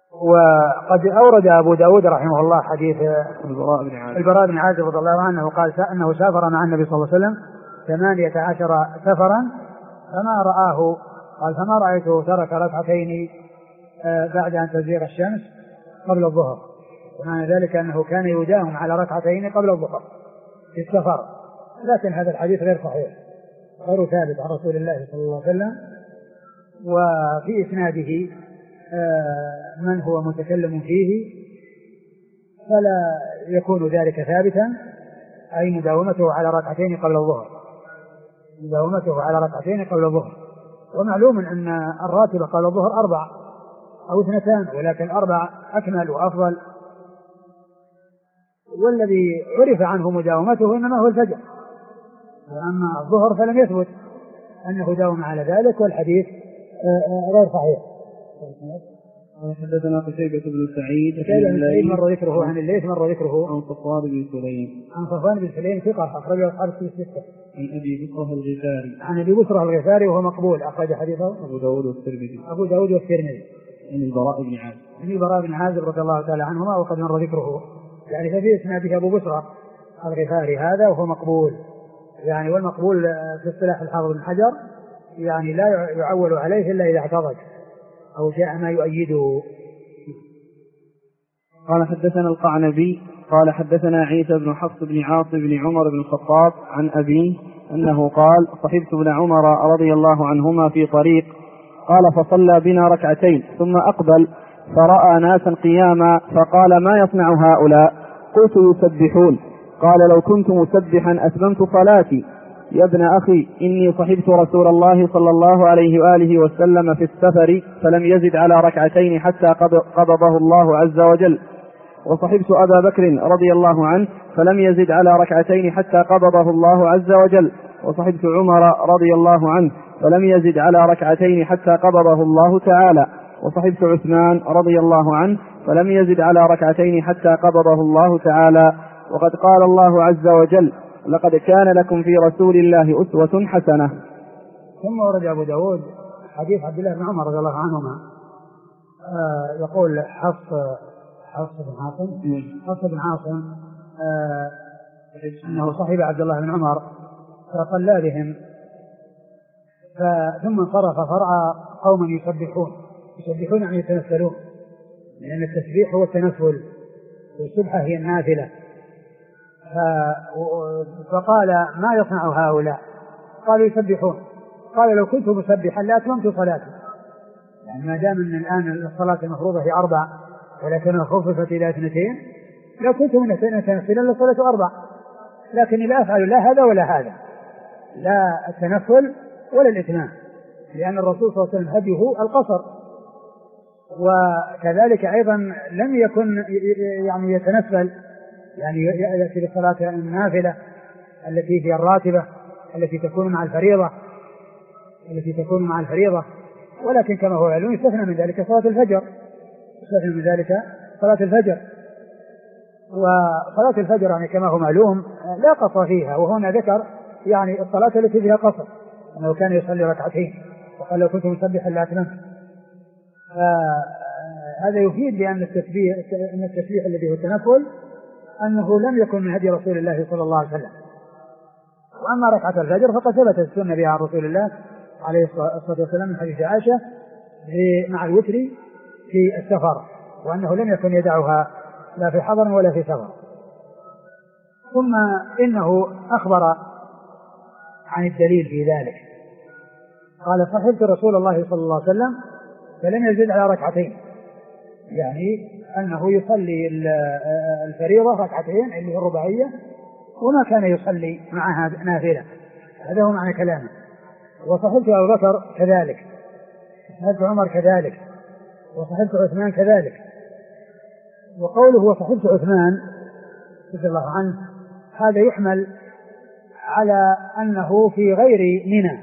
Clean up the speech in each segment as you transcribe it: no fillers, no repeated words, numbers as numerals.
وقد أورد أبو داود رحمه الله حديث البراء بن عازب رضي الله عنه قال أنه سافر مع النبي صلى الله عليه وسلم 18 سفرا فما رأيته ترك ركعتين بعد أن تزيغ الشمس قبل الظهر، ومعنى ذلك أنه كان يداوم على ركعتين قبل الظهر في السفر. لكن هذا الحديث غير صحيح، غير ثابت عن رسول الله صلى الله عليه وسلم، وفي إسناده من هو متكلم فيه، فلا يكون ذلك ثابتا، أي مداومته على ركعتين قبل الظهر. ومعلوم أن الراتبة قبل الظهر 4 أو 2، ولكن 4 أكمل وأفضل، والذي عرف عنه مداومته إنما هو الفجر، وأما الظهر فلم يثبت أنه داوم على ذلك، والحديث غير صحيح. حدثنا قتيبة بن سعيد مر ذكره عن الليث، مر ذكره عن صفوان بن سليم ثقة أخرجه أصحاب الكتب الستة. عن أبي بصرة الغفاري وهو مقبول، أخرج حديثه أبو داود والترمذي. عن البراء بن عازب رضي الله تعالى عنهما، وقد مر ذكره. يعني ففي اسناده أبو بصرة الغفاري هذا وهو مقبول، يعني والمقبول في اصطلاح الحافظ بن حجر يعني لا يعول عليه إلا إذا اعتضد أو جاء ما يؤيده. قال حدثنا القعنبي قال حدثنا عيسى بن حفص بن عاص بن عمر بن الخطاب عن أبيه أنه قال: صحبت ابن عمر رضي الله عنهما في طريق، قال: فصلى بنا ركعتين ثم أقبل فرأى ناسا قياما فقال: ما يصنع هؤلاء؟ قلت: يسبحون. قال: لو كنت مسبحا أتممت صلاتي. يا ابن أخي، إني صحبت رسول الله صلى الله عليه وآله وسلم في السفر فلم يزد على ركعتين حتى قبضه الله عز وجل، وصحبت أبا بكر رضي الله عنه فلم يزد على ركعتين حتى قبضه الله عز وجل، وصحبت عمر رضي الله عنه فلم يزد على ركعتين حتى قبضه الله تعالى، وصحبت عثمان رضي الله عنه فلم يزد على ركعتين حتى قبضه الله تعالى. وقد قال الله عز وجل: لقد كان لكم في رسول الله أسوة حسنة. ثم ورد أبو داود حديث عبد الله بن عمر رضي الله عنهما، يقول حفص بن عاصم أنه صحب عبد الله بن عمر فصلى بهم، ثم انصرف فرأى قوما يسبحون يعني يتنفلون، لأن التسبيح هو التنفل والسبحة هي النافلة. فقال: ما يصنع هؤلاء؟ قالوا: يسبحون. قال: لو كنت مسبحا لأتممت صلاتي. يعني ما دام أن الآن الصلاة المفروضة هي 4 ولكنها خففت إلى 2، لو كنت من التنفل لصلاة 4، لكني لا أفعل لا هذا ولا هذا، لا التنفل ولا الإتمام، لأن الرسول صلى الله عليه وسلم هديه القصر، وكذلك أيضا لم يكن يعني يتنفل، يعني يأتي للصلاة النافلة التي هي الراتبة التي تكون مع الفريضة، ولكن كما هو علم يستثنى من ذلك صلاة الفجر. وصلاة الفجر يعني كما هو معلوم لا قصر فيها، وهنا ذكر يعني الصلاة التي فيها قصر، أنه كان يصلي ركعتين وقال: لو كنت مسبحا لأتممت. هذا يفيد بأن التسبيح الذي هو التنفل أنه لم يكن من هدي رسول الله صلى الله عليه وسلم. وأما ركعة الفجر فقد ثبت السنة بها عن رسول الله عليه الصلاة والسلام من حديث عائشة مع الوتر في السفر، وأنه لم يكن يدعها لا في حضر ولا في سفر. ثم إنه أخبر عن الدليل في ذلك، قال: صحبت رسول الله صلى الله عليه وسلم فلم يزد على ركعتين، يعني أنه يصلي الفريضة ركعتين اللي هي الرباعية، وما كان يصلي معها نافلة. هذا هو معنى كلامه. وصحبت أبو بكر كذلك، وصحبت عمر كذلك، وصحبت عثمان كذلك. وقوله وصحبت عثمان رضي الله عنه هذا يحمل على أنه في غير منى،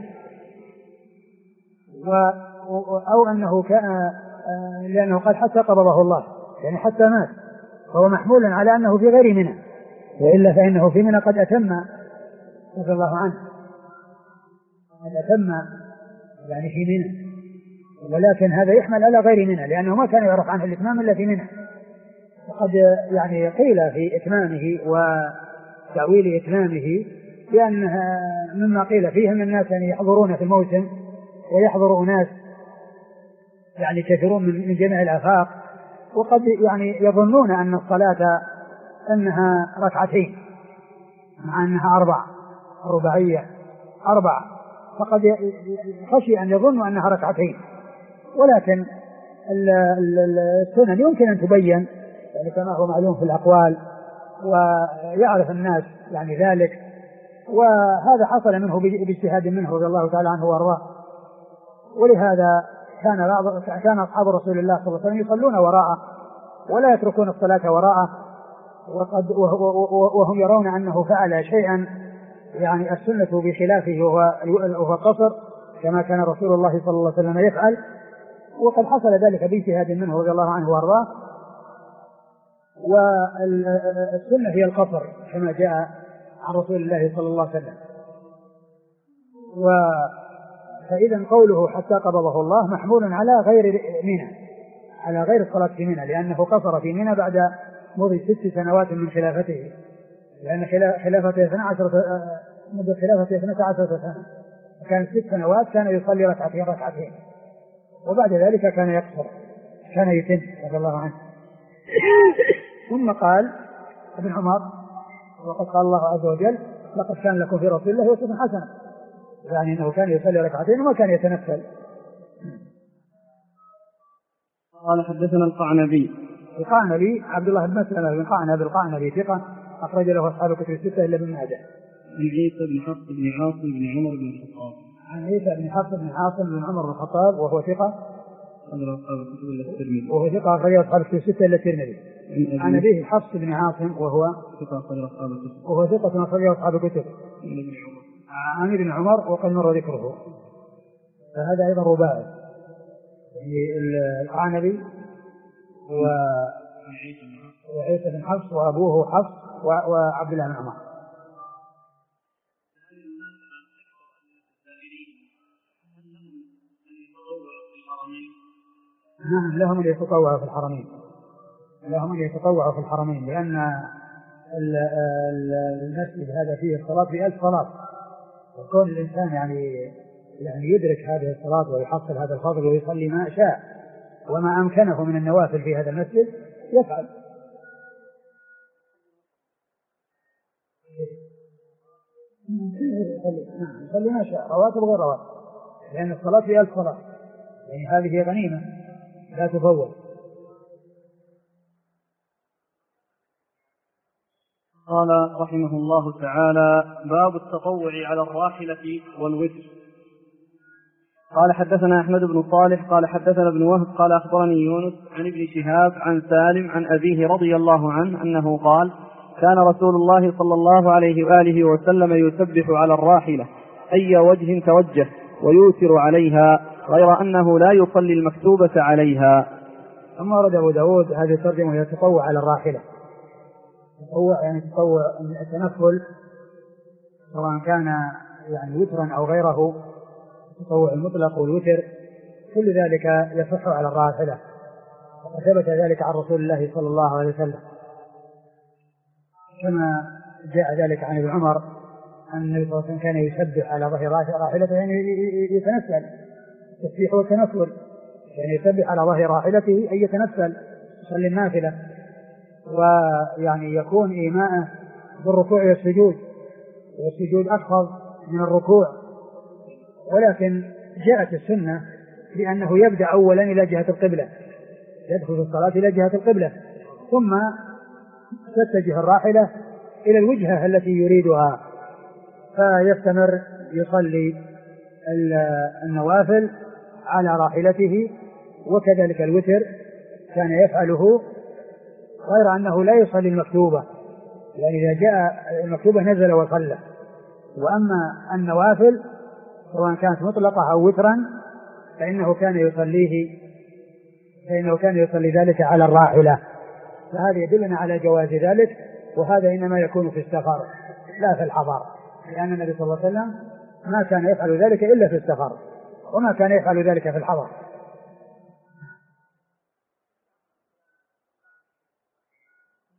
أو أنه كان لأنه قال حتى قبضه الله، يعني حتى مات، فهو محمول على أنه في غير منى، وإلا فإنه في منى قد أتم رضي الله عنه، قد أتم يعني في منى، ولكن هذا يحمل على غير منى، لأنه ما كان يعرف عنه الإتمام إلا في منى. وقد يعني قيل في إتمامه وتأويل إتمامه لأنها مما قيل فيه من الناس يعني يحضرون في الموسم ويحضر أناس يعني كثيرون من جميع الآفاق، وقد يعني يظنون أن الصلاة أنها ركعتين مع أنها رباعية 4، فقد خشي أن يظنوا أنها ركعتين. ولكن السنن يمكن أن تبين يعني كما هو معلوم في الأقوال ويعرف الناس يعني ذلك، وهذا حصل منه باجتهاد منه رضي الله تعالى عنه وارضاه. ولهذا كان أصحاب رسول الله صلى الله عليه وسلم يصلون وراءه ولا يتركون الصلاة وراءه، وهم يرون أنه فعل شيئا يعني السنة بخلافه وهو القصر كما كان رسول الله صلى الله عليه وسلم يفعل، وقد حصل ذلك باجتهاد منه رضي الله عنه وارضاه. والسنة هي القصر كما جاء عن رسول الله صلى الله عليه وسلم. فإذا قوله حتى قبضه الله محمول على غير منى، على غير الصلاة في منى، لأنه قصر في منى بعد مضي 6 سنوات من خلافته، لأن خلافته 12 سنة، كان 6 سنوات كان يصلي ركعتين وبعد ذلك كان يقصر، كان يتم رضي الله عنه. ثم قال ابن عمر وقد قال الله عز وجل لقد كان لكم في رسول الله أسوة حسنة، يعني أنه كان يصلي ركعتين وما كان يتنفل. قال حدثنا القعنبي عبد الله بن مسلمة بن قعنب القعنبي ثقة أخرج له أصحاب الكتب الستة إلا ابن ماجه. عن عيسى بن حفص بن عاصم بن عمر بن الخطاب. عن عيسى بن حفص بن عاصم بن عمر بن الخطاب وهو ثقة أخرج أصحاب الكتب الستة إلا الترمذي. عن أبيه حفص بن عاصم وهو ثقة أخرج أصحاب الكتب. عن ابن عمر وقد مر ذكره، فهذا أيضا رباعي، يعني القعنبي وعيسى بن حفص وأبوه حفص وعبد الله بن عمر. نعم لهم أن يتطوعوا في الحرمين، لأن المسجد هذا فيه الصلاة في 1000 صلاة، وكون الإنسان يعني يدرك هذه الصلاة ويحصل هذا الفضل ويصلي ما شاء وما أمكنه من النوافل في هذا المسجد يفعل. يصلي ما شاء رواتب وغير رواتب، لأن الصلاة في 1000 صلاة، يعني هذه غنيمة لا تفوت. قال رحمه الله تعالى: باب التطوع على الراحلة والوتر. قال حدثنا أحمد بن صالح قال حدثنا ابن وهب قال أخبرني يونس عن ابن شهاب عن سالم عن أبيه رضي الله عنه أنه قال: كان رسول الله صلى الله عليه وآله وسلم يسبح على الراحلة أي وجه توجه ويوتر عليها، غير أنه لا يصلي المكتوبة عليها. ثم ورد أبو داود هذه الترجمة يتطوع على الراحلة. تطوع يعني تطوع التنفل سواء كان يعني وترا أو غيره، التطوع المطلق والوتر كل ذلك يصح على الراحلة، وقد ثبت ذلك عن رسول الله صلى الله عليه وسلم، كما جاء ذلك عن ابن عمر أن النبي صلى الله عليه وسلم كان يسبح على ظهر راحلته، يعني يتنفل، تسبيح والتنفل، يعني يسبح على ظهر راحلته أي يتنفل يصلي النافلة، ويعني يكون إيماءه بالركوع والسجود أخفض من الركوع. ولكن جاءت السنة بأنه يبدأ أولا إلى جهة القبلة، يدخل في الصلاة إلى جهة القبلة، ثم تتجه الراحلة إلى الوجهة التي يريدها، فيستمر يصلي النوافل على راحلته. وكذلك الوتر كان يفعله، غير أنه لا يصلي المكتوبة، يعني إذا جاء المكتوبة نزل وصلى. وأما النوافل سواء كانت مطلقة أو وترا فإنه كان يصلي ذلك على الراحلة، فهذا يدلنا على جواز ذلك. وهذا إنما يكون في السفر لا في الحضر، لأن النبي صلى الله عليه وسلم ما كان يفعل ذلك إلا في السفر، وما كان يفعل ذلك في الحضر.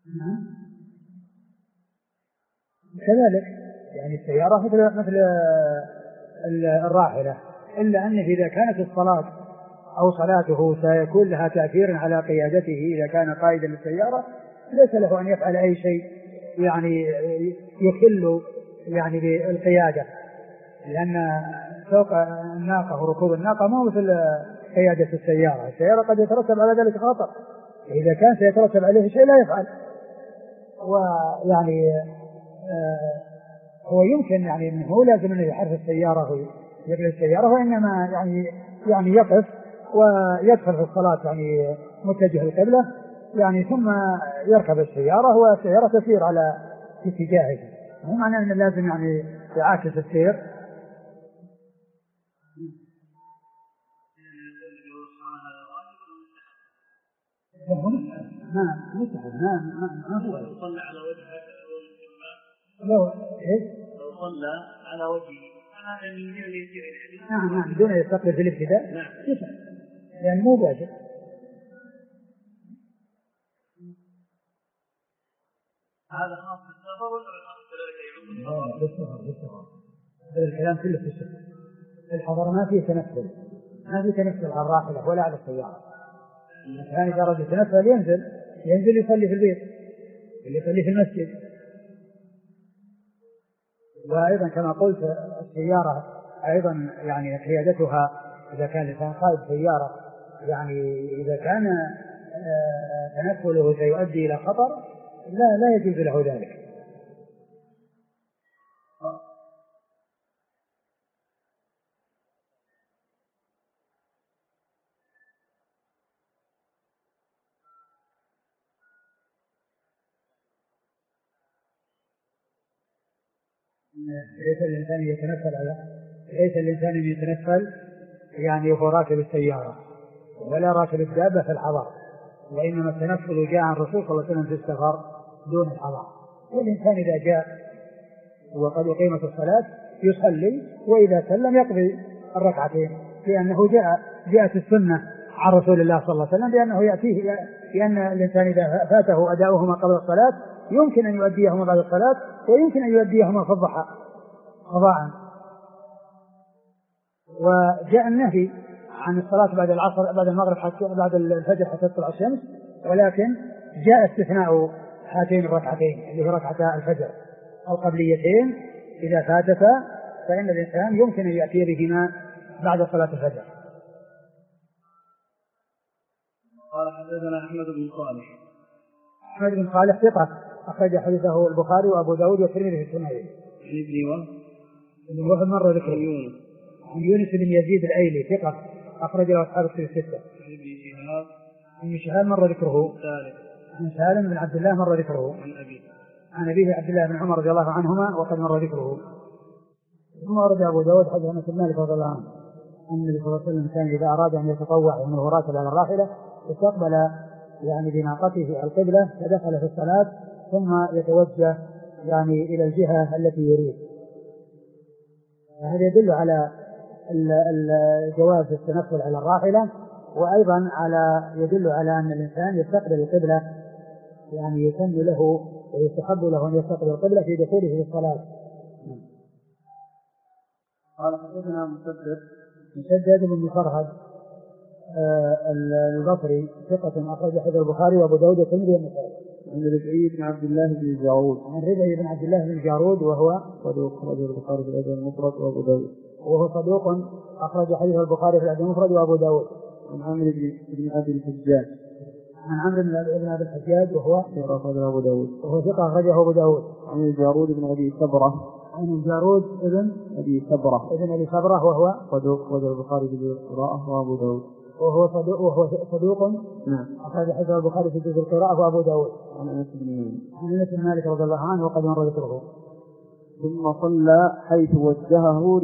كذلك يعني السيارة مثل الراحلة، إلا أنه إذا كانت الصلاة أو صلاته سيكون لها تأثير على قيادته إذا كان قائدا للسيارة ليس له أن يفعل أي شيء يعني يخل يعني بالقيادة، لأن سوق الناقة وركوب الناقة مو مثل قيادة السيارة. السيارة قد يترتب على ذلك خطر، إذا كان سيترتب عليه شيء لا يفعل. ويعني هو يمكن يعني أنه لازم أنه يحرك السيارة ويقل السيارة، وإنما يعني يقف ويدخل في الصلاة يعني متجه القبلة يعني ثم يركب السيارة والسيارة تسير على اتجاهه. مو معنى أنه لازم يعني يعاكس السير. ما صلى على وجهه لو صلى على وجهه نعم دون يستقبل في الابتداء يعني مو واجب. هذا خاص بالسفر ولا بالسفر؟ الكلام كله في السفر. الحضر ما فيه تنفل، ما فيه تنفل على الراحلة ولا على السيارة. الإنسان إذا أراد يتنفل ينزل يصلي في البيت، اللي يصلي في المسجد. وأيضا كما قلت السيارة أيضا يعني قيادتها إذا كان الإنسان قائد سيارة يعني إذا كان تنفله سيؤدي إلى خطر لا يجوز له ذلك. ليس الإنسان يتنفل يعني هو راكب السيارة ولا راكب الدابة في الحضر، وإنما التنفل جاء عن الرسول صلى الله عليه وسلم في السفر دون الحضر. والإنسان إذا جاء وقد أقيمت الصلاة يصلي، وإذا سلم يقضي الركعتين، لأنه جاءت السنة عن رسول الله صلى الله عليه وسلم بأنه يأتيه، لأن الإنسان إذا فاته أداؤهما قبل الصلاة يمكن أن يؤديهما بعد الصلاة ويمكن أن يؤديهما في الضحى قضاء. وجاء النهي عن الصلاة بعد العصر بعد المغرب حتى بعد الفجر حتى تطلع الشمس، ولكن جاء استثناء هاتين الركعتين اللي هي ركعتا الفجر القبليتين إذا فاتتا فإن الإنسان يمكن أن يأتي بهما بعد صلاة الفجر. قال حدثنا أحمد بن صالح. أحمد بن صالح ثقة أخرج حديثه البخاري وأبو داود والترمذي في السنن. ابن وهب مر ذكره. عن يونس بن يزيد الأيلي ثقة أخرج له أصحاب الكتب الستة. عن شهاب مر ذكره. عن سالم بن عبد الله مر ذكره. عن أبيه عبد الله بن عمر رضي الله عنهما وقد مر ذكره. ثم ورد أبو داود حديث أنس بن مالك رضي الله عنه أن النبي صلى الله عليه وسلم كان إذا أراد أن يتطوع وهو راكب على الراحلة استقبل يعني بناقته القبلة فدخل في الصلاة ثم يتوجه يعني إلى الجهة التي يريد. هذا يدل على جواز التنفل على الراحلة، وأيضا يدل على أن الإنسان يستقبل القبلة، يعني يسن له ويستحب له أن يستقبل القبلة في دخوله في الصلاة. قال حدثنا مسدد بن مفرهد البصري ثقة أخرج حديث البخاري وأبو داود والترمذي والنسائي. عن ربعي بن عبد الله بن جارود. عن ربعي بن عبد الله بن جارود وهو صدوق أخرج البخاري في الأدب المفرد وأبو داود. وهو صدوق أخرج حديث البخاري في الأدب المفرد وأبو داود. عن عمرو بن أبي الحجاج. عن عمرو بن أبي الحجاج وهو ثقة أخرجه أبو داود. وهو ثقة أخرجه أبو داود. عن الجارود بن أبي صبرة. عن الجارود ابن أبي صبرة وهو صدوق أخرج البخاري في القراءة وأبو داود. وهو صدوق نعم أخرج حديث البخاري في جزء القراءة وأبو داود. عن أنس بن مالك رضي الله عنه وقد مر ذكره. ثم صلى حيث وجهه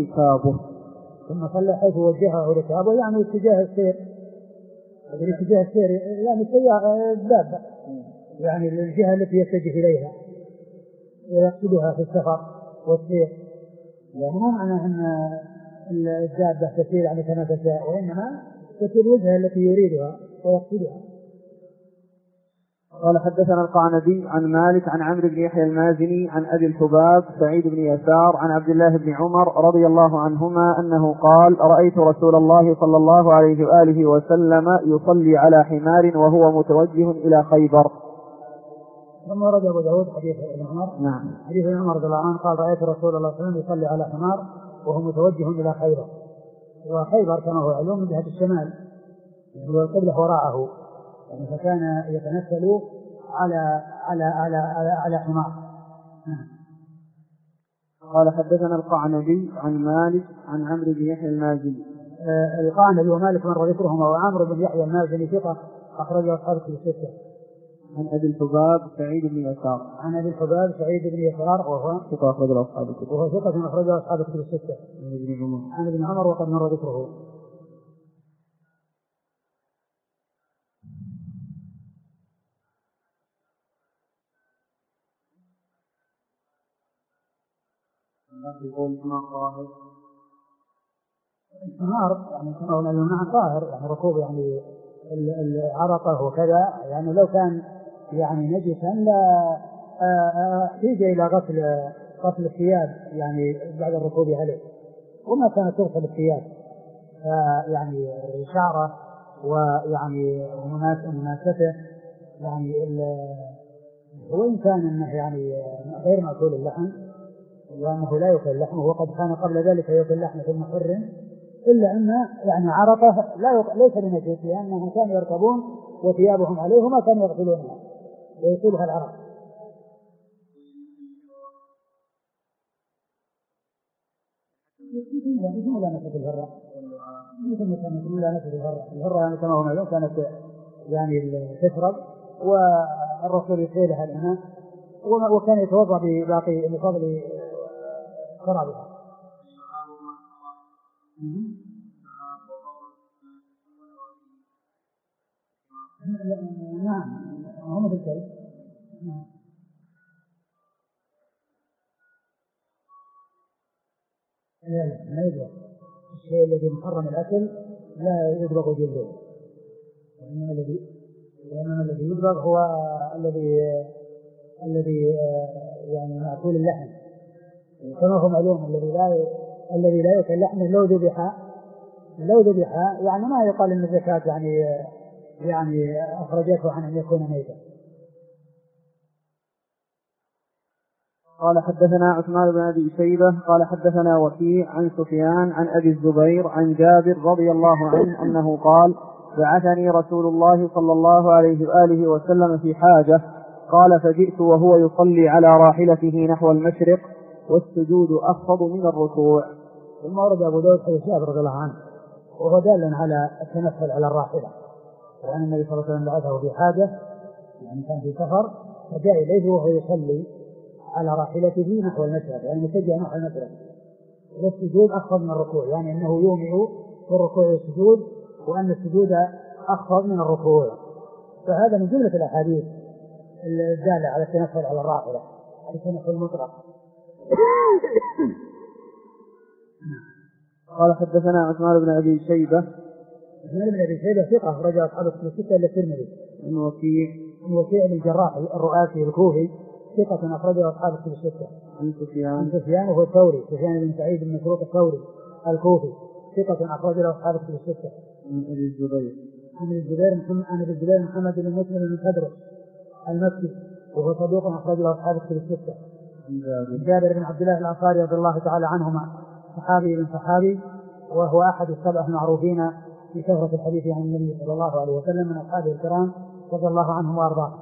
ركابه يعني اتجاه السير. اتجاه السير يعني الدابة يعني الجهة التي يتجه إليها ويقصدها في السفر والسير، يعني مو معنى أن الدابة تسير يعني كما تشاء، وإنما تسير وجهها التي يريدها ويقصدها. قال حدثنا القعنبي عن مالك عن عمرو بن يحيى المازني عن أبي الحباب سعيد بن يسار عن عبد الله بن عمر رضي الله عنهما أنه قال رأيت رسول الله صلى الله عليه وآله وسلم يصلي على حمار وهو متوجه إلى خيبر. ثم ورد أبو داود حديث ابن عمر. نعم. حديث ابن عمر رضي الله عنه قال رأيت رسول الله صلى الله عليه وسلم يصلي على حمار وهو متوجه إلى خيبر. وخيبر كما هو علوم من جهة الشمال والقبلة وراءه، يعني فكان يتنفل على حمار. قال حدثنا القعنبي عن مالك عن عمرو بن يحيى المازني. القعنبي ومالك مر ذكرهما، وعمرو بن يحيى المازني ثقة أخرجه أصحاب الكتب الستة. عن أبي الحباب سعيد بن يسار. عن أبي الحباب سعيد بن يسار وهو ثقة أخرجه أصحاب الكتب. وهو ثقة أخرجه أصحاب الكتب الستة. عن ابن عمر وقد مر ذكره. الحمار يعني كما قلنا له طاهر، يعني ركوب يعني العرقة وكذا، يعني لو كان يعني نجسا لا احتاج إلى غسل الثياب يعني بعد الركوب عليه، وما كانت تغسل الثياب يعني شعره ويعني مناسته يعني وإن كان انه يعني غير مأكول اللحم وأنه لا يأكل لحمه، وقد كان قبل ذلك يأكل لحمه ثم حرم، إلا أن يعني عرقه ليس بنجس، لأنهم كانوا يركبون وثيابهم عليه وما كانوا يغسلونها ويصيبها العرق. مثل ملامسة الهرة، الهرة يعني كما هو معلوم كانت يعني تشرب والرسول يسيلها الإناء وكان يتوضأ بفضل شرابها. نعم هم مثل الكلب. لا يدرك الشيء الذي محرم الأكل لا يدرك جلده، وإنما الذي يدرك هو الذي يعني مأكول اللحم، كما هو معلوم الذي لا يأكل لحمه لو ذبح يعني ما يقال إن الزكاة يعني أخرجته عن أن يكون ميتا. قال حدثنا عثمان بن أبي شيبة قال حدثنا وكيع عن سفيان عن أبي الزبير عن جابر رضي الله عنه أنه قال بعثني رسول الله صلى الله عليه وآله وسلم في حاجة، قال فجئت وهو يصلي على راحلته نحو المشرق والسجود أخفض من الركوع. ثم ورد أبو داود حديث جابر رضي الله عنه وهو دال على التنفل على الراحلة، وأن النبي صلى الله عليه وسلم بعثه في حاجة يعني كان في سفر فجاء إليه وهو يصلي على راحلته نحو المشرق، يعني متجه نحو المشرق، والسجود أخفض من الركوع، يعني أنه يومئ في الركوع والسجود، وأن السجود أخفض من الركوع. فهذا من جملة الأحاديث الدالة على التنفل على الراحلة، على التنفل المطلق. قال حدثنا عثمان بن أبي شيبة. عثمان بن أبي شيبة ثقة رجع أصحاب الكتب الستة إلا الترمذي. عن وكيع بن الجراح الرؤاسي الكوفي ثقة أخرجه أصحاب الكتب الستة. عن سفيان وهو الثوري، سفيان بن سعيد بن مسروق الثوري الكوفي ثقة أخرجه أصحاب الكتب الستة. عن أبي الزبير محمد بن مسلم بن تدرس المكي وهو صدوق أخرجه أصحاب الكتب الستة. جابر بن عبد الله الأنصاري رضي الله تعالى عنهما صحابي بن صحابي، وهو أحد السبع المعروفين في كثرة الحديث عن النبي صلى الله عليه وسلم من أصحابه الكرام رضي الله عنهم وأرضاهم.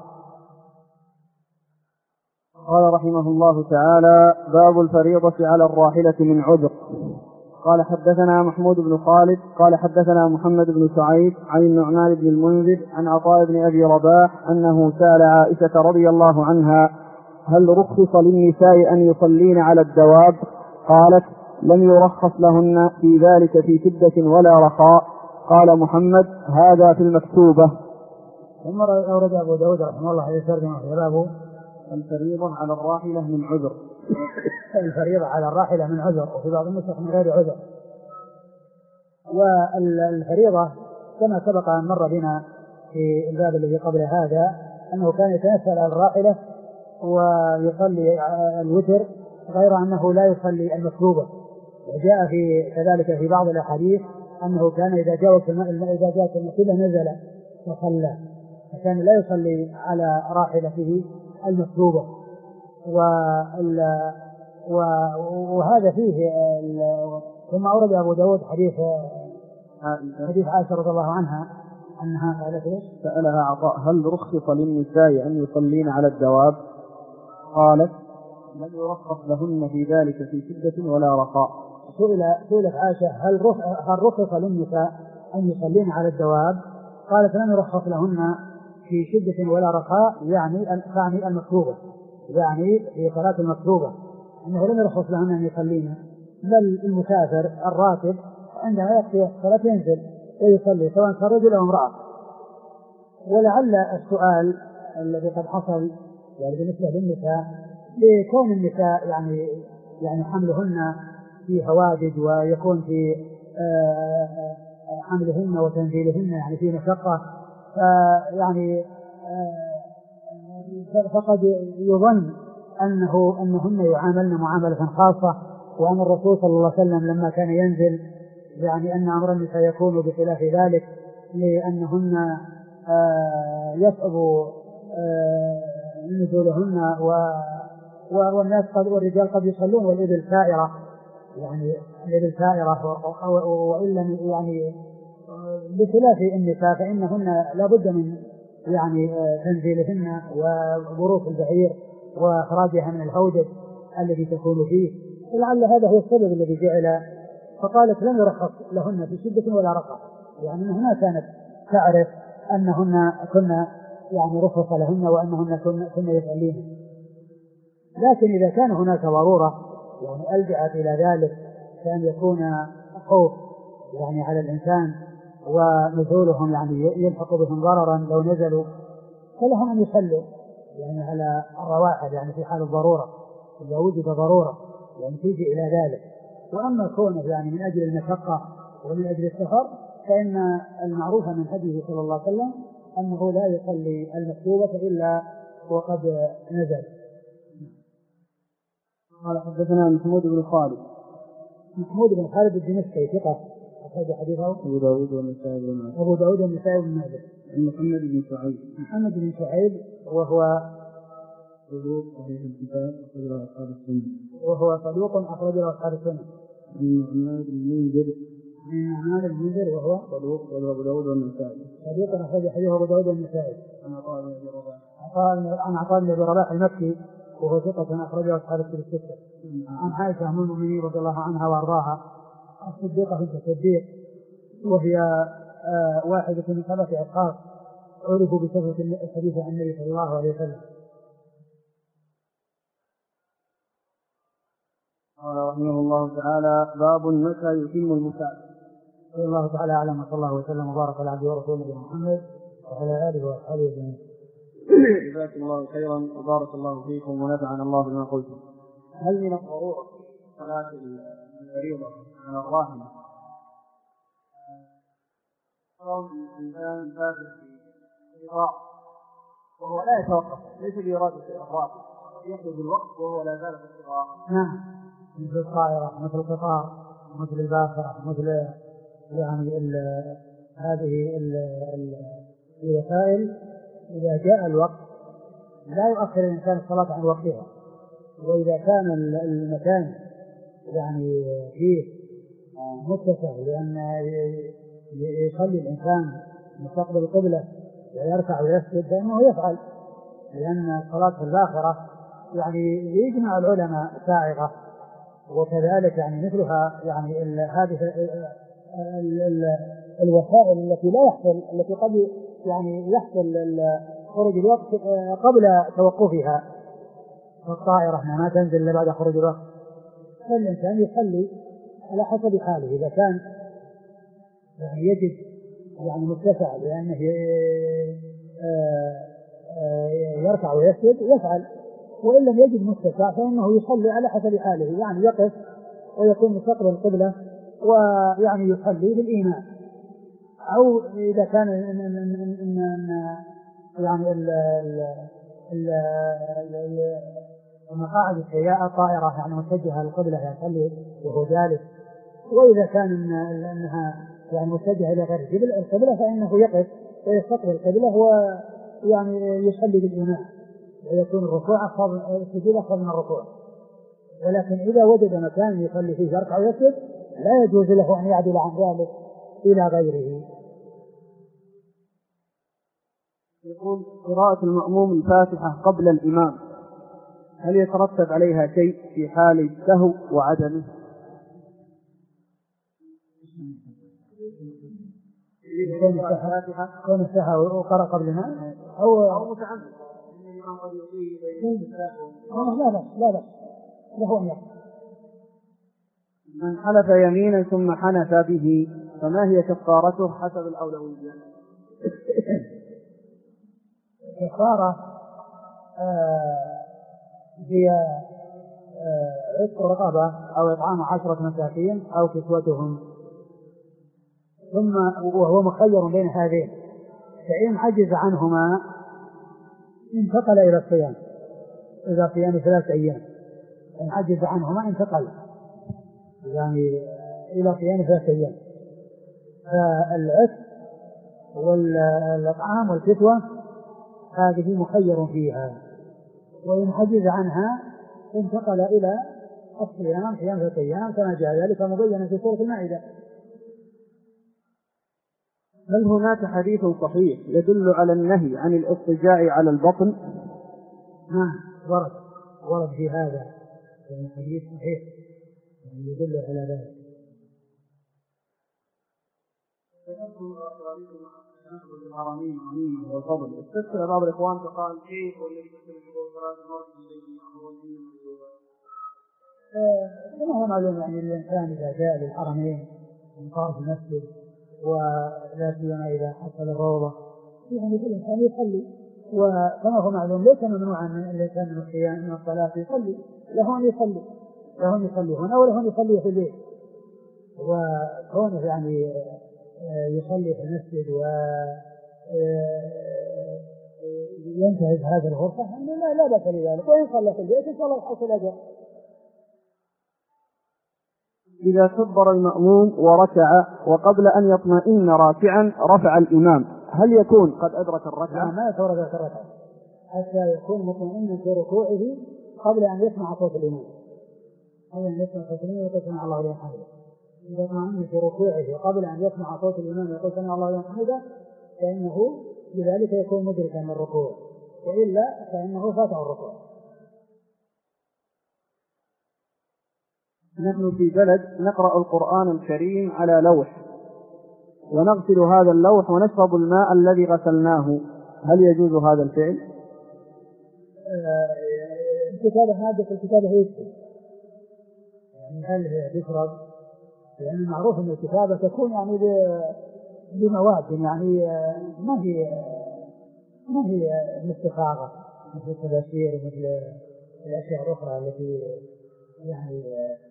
قال رحمه الله تعالى باب الفريضة على الراحلة من عذر. قال حدثنا محمود بن خالد قال حدثنا محمد بن سعيد عن النعمان بن المنذر عن عطاء بن أبي رباح أنه سأل عائشة رضي الله عنها هل رخص للنساء أن يصلين على الدواب؟ قالت لم يرخص لهن في ذلك في شدة ولا رخاء. قال محمد هذا في المكتوبة. ثم أورد أبو داود رحمه الله يسرد بابه الفريضة على الراحلة من عذر. الفريضة على الراحلة من عذر، وفي بعض النسخ من غير عذر. والفريضة كما سبق أن مر بنا في الباب الذي قبل هذا أنه كان يتنفل على الراحلة ويصلي الوتر، غير أنه لا يصلي المكتوبة. وجاء في كذلك في بعض الأحاديث أنه كان إذا جاءت المكتوبة نزل وصلى، فكان لا يصلي على راحلته المكتوبة. وهذا فيه ثم أورد أبو داود حديث عائشة رضي الله عنها أنها قالت سألها عطاء: هل رخص للنساء أن يصلين على الدواب؟ قالت: لم يرخص لهن في ذلك في شدة ولا رخاء. سئلت عائشة: هل رخص للنساء أن يصلين على الدواب؟ قالت: لم يرخص لهن في شدة ولا رخاء، يعني المكتوبة، يعني في صلاة المكتوبة، أنه لم يرخص لهن أن يصلين، بل المسافر الراكب عندما يقضي الصلاة ينزل ويصلي سواء كان رجل أو امرأة. ولعل السؤال الذي قد حصل يعني بالنسبة للنساء لكون النساء يعني حملهن في هوادج، ويكون في حملهن وتنزيلهن يعني في مشقة، فقد يظن أنهن يعاملن معاملة خاصة، وأن الرسول صلى الله عليه وسلم لما كان ينزل يعني أن أمر النساء يكون بخلاف ذلك، لأنهن يصعب نزولهن، والناس والرجال قد يصلون والإبل سائرة، يعني الإبل سائرة، وإن لم يعني بخلاف النساء فإنهن لا بد من يعني تنزيلهن وبروك البعير وإخراجها من الهودج الذي تكون فيه. ولعل هذا هو السبب الذي جعل، فقالت: لم يرخص لهن في شدة ولا رخاء، يعني أنها كانت تعرف أنهن كنا يعني رخص لهن وأنهن كنا يفعلين. لكن إذا كان هناك ضرورة يعني ألجأت إلى ذلك، كان يكون خوف يعني على الإنسان ونزولهم يعني يلحق بهم ضررا لو نزلوا، فلهم أن يصلوا يعني على الرواحل يعني في حال الضرورة، إذا وجد ضرورة يعني تيجي إلى ذلك. وأما كونه يعني من أجل المشقة ومن أجل السفر، فإن المعروف من هديه صلى الله عليه وسلم أنه لا يصلي المكتوبة إلا وقد نزل. قال: حدثنا محمود بن خالد. محمود بن خالد الدمشقي ثقة، أخرج حديثه أبو داود والنسائي بن ماجه. أبو داود والنسائي بن ماجه. محمد بن شعيب. محمد بن شعيب وهو صدوق صحيح الكتاب أخرجه أصحاب السنة. وهو صدوق أخرجه أصحاب السنة. النعمان بن المنذر. النعمان بن المنذر وهو صدوق أبو داود والنسائي. صدوق أخرج حديثه أبو داود والنسائي. عن عطاء بن أبي رباح. عن عطاء بن أبي رباح المكي وهو ثقة أخرجه أصحاب الستة. عن عائشة أم المؤمنين رضي الله عنها وأرضاها الصديقة بنت الصديق، وهي واحدة من 7 أشخاص عرفوا بكثرة الحديث عن النبي صلى الله عليه وسلم. قال رحمه الله تعالى: باب متى يتم المسافر. صلى الله تعالى أعلم، وصلى الله وسلم وبارك على عبده ورسوله محمد وعلى آله وأصحابه أجمعين. جزاكم الله خيرا وبارك الله فيكم ونفعنا الله بما قلتم. هل من الضرورة صلاة الفريضة على الراحلة الإنسان مسافر في قطاع وهو لا يتوقف، ليس بإرادة الإفراط، يخرج الوقت وهو لا زال في القطاع؟ نعم، مثل الطائرة، مثل القطار، مثل الباخرة، مثل يعني هذه الوسائل، إذا جاء الوقت لا يؤخر الإنسان الصلاة عن وقتها. وإذا كان المكان يعني فيه متسع لأن يصلي الإنسان مستقبل القبلة ويركع ويسجد فإنه يفعل، لأن الصلاة في الآخرة يعني يجمع العلماء سائغة، وكذلك يعني مثلها يعني هذه الوسائل التي لا يحصل، التي قد يعني يحصل خروج الوقت قبل توقفها، الطائرة ما تنزل إلا بعد خروج الوقت، فالإنسان يصلي على حسب حاله. إذا كان يعني يجد يعني متسع لأنه يركع ويسجد يفعل، وإن لم يجد متسع فإنه يصلي على حسب حاله، يعني يقف ويكون مستقبل القبلة ويعني يصلي بالإيمان. أو إذا كان يعني المقاعد السيئة طائرة يعني متجهة للقبلة يصلي وهو جالس. وإذا كان أنها يعني متجهة إلى غير القبلة فإنه يقف ويستقبل القبلة ويعني يصلي بالإمام ويكون الركوع السجود أفضل من الركوع. ولكن إذا وجد مكان يصلي فيه يركع ويسجد لا يجوز له أن يعدل عن ذلك إلى غيره. يقول قراءة المأموم الفاتحة قبل الإمام هل يترتب عليها شيء في حال السهو وعدمه؟ كون السهو وقرأ قبلها أو متعمد لا له أن يقرأ. من حلف يمينا ثم حنث به فما هي كفارته حسب الأولوية؟ كفارة هي عتق رقبة أو إطعام 10 مساكين أو كسوتهم، ثم وهو مخير بين هذين، فإن عجز عنهما انتقل إلى الصيام. إذا صيام 3 أيام إن عجز عنهما انتقل يعني إلى صيام 3 أيام. فالعتق والإطعام والكسوة هذه مخير فيها، وإن عجز عنها انتقل إلى الصيام صيام 3 أيام كما جاء ذلك مبينا في سورة المائدة. هل هناك حديث صحيح يدل على النهي عن الاضطجاع على البطن؟ نعم ورد في هذا الحديث صحيح يدل على ذلك. الحرمين والفضل استذكر بعض الإخوان فقال كيف والذي يسلم يقول صلاة المرء كما هو معلوم يعني الإنسان إذا جاء للحرمين من طرف المسجد ولا سيما إذا حصل الروضة يعني الإنسان يصلي، وكما هو معلوم ليس ممنوعا من الإنسان من الصيام من الصلاة يصلي، له أن يصلي هنا وله أن يصلي في البيت. وكونه يعني يصلي في المسجد وينتهز هذه الغرفة لا بأس لذلك، وإن صلى في البيت إن شاء الله يحصل أجر. إذا كبر المأموم وركع وقبل أن يطمئن راكعا رفع الإمام هل يكون قد أدرك الركعة؟ ما يتورد الركعة حتى يكون مطمئنا في ركوعه قبل أن يسمع صوت الإمام. يقول سمع الله لمن حمده. إذا اطمئن في ركوعه قبل أن يسمع صوت الإمام يقول سمع الله لمن حمده فإنه بذلك يكون مدركا للركوع، وإلا فإنه فاته الركوع. نحن في بلد نقرأ القرآن الكريم على لوح ونغسل هذا اللوح ونشرب الماء الذي غسلناه، هل يجوز هذا الفعل؟ الكتابة مادة الكتابة هي يعني هل هي تشرب؟ يعني معروف أن الكتابة تكون يعني بمواد يعني ما هي الاستخارة مثل التباشير ومثل الأشياء الأخرى التي يعني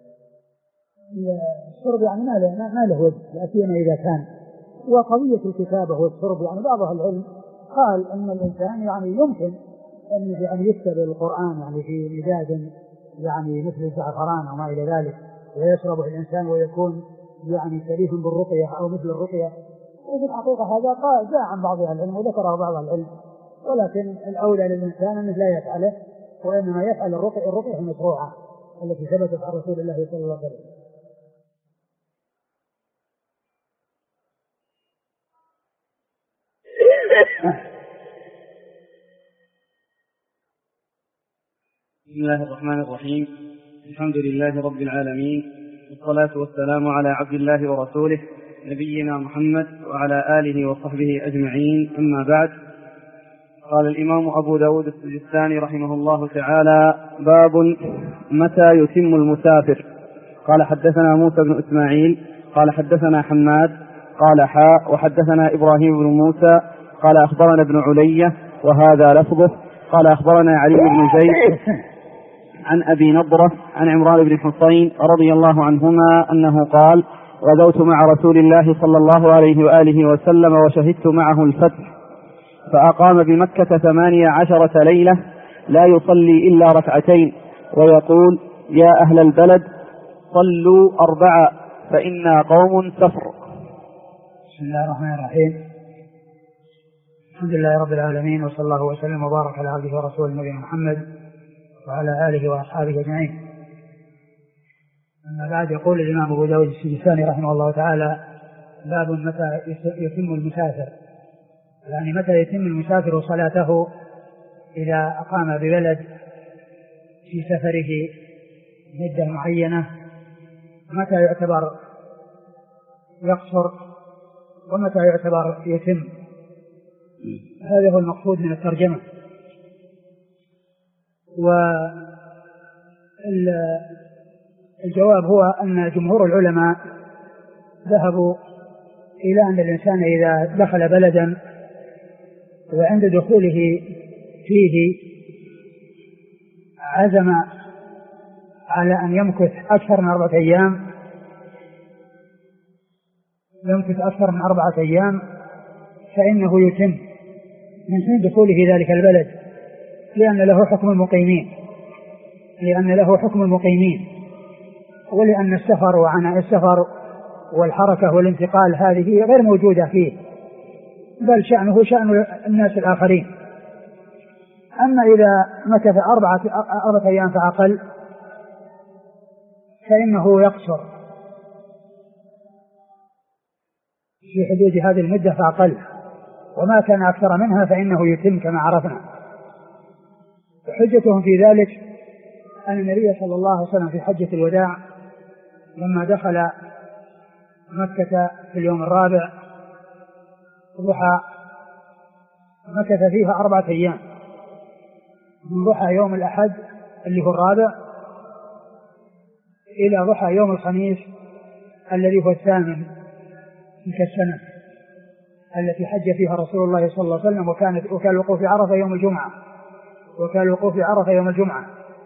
الشرب يعني ما له وجه، لكن إذا كان وقضية الكتابة والشرب يعني بعض أهل العلم قال أن الإنسان يعني يمكن أن يعني يكتب القرآن يعني في مداد يعني مثل الزعفران أو ما إلى ذلك ويشربه الإنسان ويكون يعني شبيه بالرقية أو مثل الرقية. وفي الحقيقة هذا قال جاء عن بعض أهل العلم وذكره بعض العلم، ولكن الأولى للإنسان أنه لا يفعله وإنما يفعل الرقية المشروعة التي ثبتت عن رسول الله صلى الله عليه وسلم. بسم الله الرحمن الرحيم، الحمد لله رب العالمين، والصلاة والسلام على عبد الله ورسوله نبينا محمد وعلى آله وصحبه أجمعين، أما بعد. قال الإمام أبو داود السجستاني رحمه الله تعالى: باب متى يتم المسافر. قال حدثنا موسى بن إسماعيل قال حدثنا حماد قال وحدثنا إبراهيم بن موسى قال أخبرنا ابن علية وهذا لفظه قال أخبرنا علي بن زيد عن أبي نضرة عن عمران بن حصين رضي الله عنهما أنه قال: غزوت مع رسول الله صلى الله عليه وآله وسلم وشهدت معه الفتح، فأقام بمكة 18 ليلة لا يصلي إلا ركعتين ويقول: يا أهل البلد صلوا 4 فإنا قوم سفر. بسم الله الرحمن الرحيم. الحمد لله رب العالمين، وصلى الله وسلم وبارك على عبده ورسوله نبينا محمد وعلى آله وأصحابه أجمعين. أما بعد، يقول الإمام أبو داود السجستاني رحمه الله تعالى: باب متى يتم المسافر، يعني متى يتم المسافر صلاته إذا أقام ببلد في سفره مدة معينة، متى يعتبر يقصر ومتى يعتبر يتم. هذا هو المقصود من الترجمة. والجواب هو أن جمهور العلماء ذهبوا إلى أن الإنسان إذا دخل بلدا وعند دخوله فيه عزم على أن يمكث أكثر من 4 أيام، فإنه يتم من حين دخوله ذلك البلد، لأن له حكم المقيمين، ولأن السفر وعناء السفر والحركة والانتقال هذه غير موجودة فيه، بل شأنه شأن الناس الآخرين. أما إذا مكث 4 أيام فأقل فإنه يقصر في حدود هذه المدة فأقل، وما كان أكثر منها فإنه يتم كما عرفنا. وحجتهم في ذلك أن النبي صلى الله عليه وسلم في حجة الوداع لما دخل مكة في اليوم الرابع ضحى، مكث فيها 4 أيام، من ضحى يوم الأحد اللي هو الرابع إلى ضحى يوم الخميس الذي هو الثامن تلك السنة التي حج فيها رسول الله صلى الله عليه وسلم، وكان الوقوف في عرفة يوم الجمعة.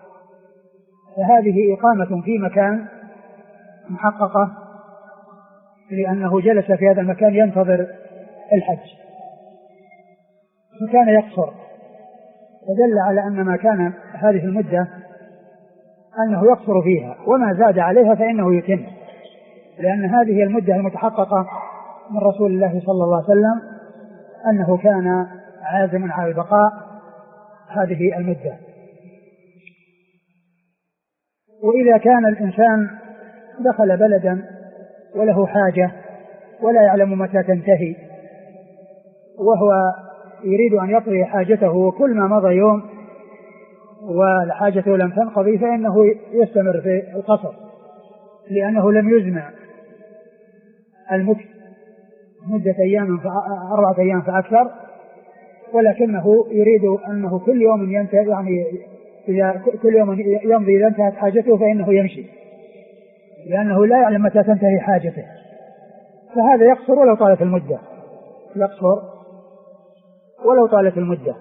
فهذه إقامة في مكان محققة، لأنه جلس في هذا المكان ينتظر الحج، فكان يقصر، فدل على أن ما كان هذه المدة أنه يقصر فيها، وما زاد عليها فإنه يتم، لأن هذه المدة المتحققة من رسول الله صلى الله عليه وسلم أنه كان عازما على البقاء هذه المدة. وإذا كان الإنسان دخل بلدا وله حاجة ولا يعلم متى تنتهي، وهو يريد أن يقضي حاجته، وكل ما مضى يوم والحاجة لم تنقضي فإنه يستمر في القصر، لأنه لم يزمع المكث مدة 4 أيام فأكثر، ولكنه يريد أنه كل يوم ينتهي، يعني إذا كل يوم يمضي إذا انتهت حاجته فإنه يمشي، لأنه لا يعلم متى تنتهي حاجته، فهذا يقصر ولو طالت المدة.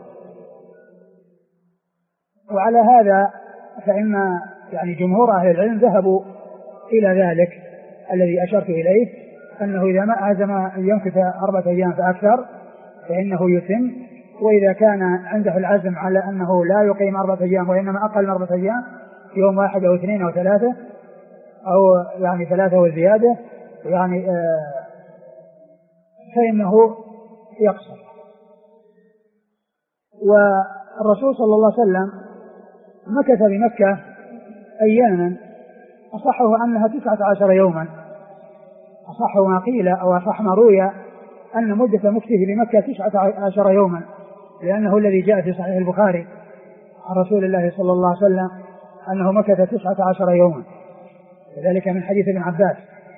وعلى هذا فإن يعني جمهور أهل العلم ذهبوا إلى ذلك الذي أشرت إليه، أنه إذا ما عزم أن يمكث 4 أيام فأكثر فإنه يتم، وإذا كان عنده العزم على أنه لا يقيم 4 أيام وإنما أقل من 4 أيام، يوم 1 أو 2 أو 3 أو يعني 3 وزيادة، يعني فإنه يقصر. والرسول صلى الله عليه وسلم مكث بمكة أياما أصحه أنها 19 يوما، أصح ما قيل أو أصح ما روي أن مدة مكثه بمكة 19 يوما، لأنه الذي جاء في صحيح البخاري عن رسول الله صلى الله عليه وسلم أنه مكث 19 يوما، وذلك من حديث ابن عباس.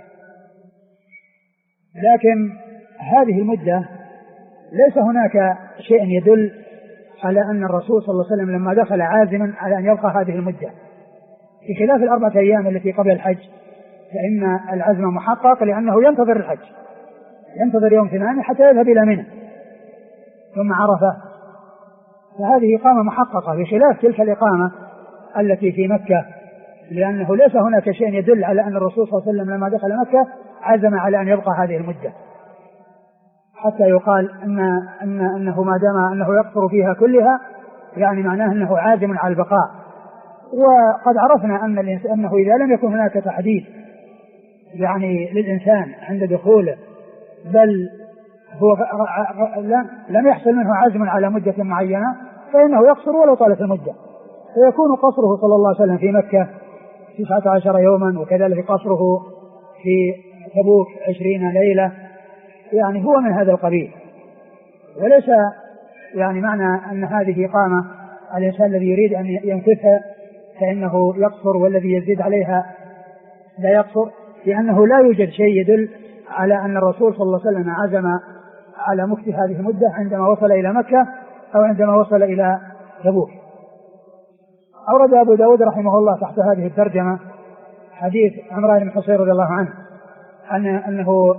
لكن هذه المدة ليس هناك شيء يدل على أن الرسول صلى الله عليه وسلم لما دخل عازما على أن يبقى هذه المدة، بخلاف 4 أيام التي قبل الحج، فإن العزم محقق، لأنه ينتظر الحج، ينتظر يوم 8 حتى يذهب إلى منى ثم عرفة، فهذه إقامة محققة بخلاف تلك الإقامة التي في مكة، لأنه ليس هناك شيء يدل على أن الرسول صلى الله عليه وسلم لما دخل مكة عزم على أن يبقى هذه المدة. حتى يقال أنه ما دام أنه يقصر فيها كلها يعني معناه أنه عازم على البقاء. وقد عرفنا أنه إذا لم يكن هناك تحديد يعني للإنسان عند دخوله، بل هو لم يحصل منه عزم على مدة معينة، فإنه يقصر ولو طالت المدة. فيكون قصره صلى الله عليه وسلم في مكة 19 يوما، وكذلك قصره في تبوك 20 ليلة، يعني هو من هذا القبيل. وليس يعني معنى أن هذه إقامة الإنسان الذي يريد أن ينكثها فإنه يقصر، والذي يزيد عليها لا يقصر، لأنه لا يوجد شيء يدل على أن الرسول صلى الله عليه وسلم عزم على مكث هذه المدة عندما وصل إلى مكة أو عندما وصل إلى تبوك. أورد أبو داود رحمه الله تحت هذه الترجمة حديث عمران بن حصين رضي الله عنه أنه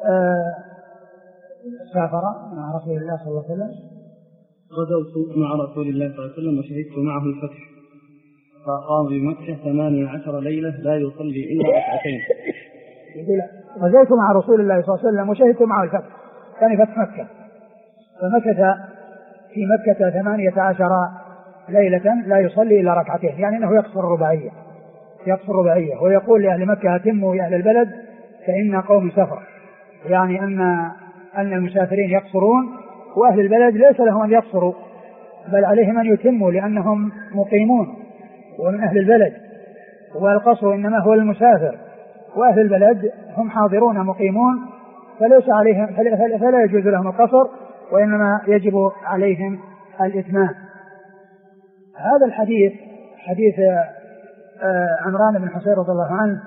سافر مع رسول الله صلى الله عليه وسلم. غزوت مع رسول الله صلى الله عليه وسلم وشهدت معه الفتح، فقام بمكة 18 ليلة لا يصلي إلا ركعتين. غزوت مع رسول الله صلى الله عليه وسلم وشهدت معه الفتح، كان فتح مكة، فمكث في مكة 18 ليلة لا يصلي إلا ركعتين، يعني أنه يقصر رباعية. ويقول لأهل مكة أتموا يا أهل البلد فإن قوم سفر، يعني أن المسافرين يقصرون وأهل البلد ليس لهم أن يقصروا، بل عليهم أن يتموا لأنهم مقيمون ومن أهل البلد، والقصر إنما هو المسافر، وأهل البلد هم حاضرون مقيمون، فليس عليهم فلا يجوز لهم القصر، وإنما يجب عليهم الإتمام. هذا الحديث حديث عمران بن حصين رضي الله عنه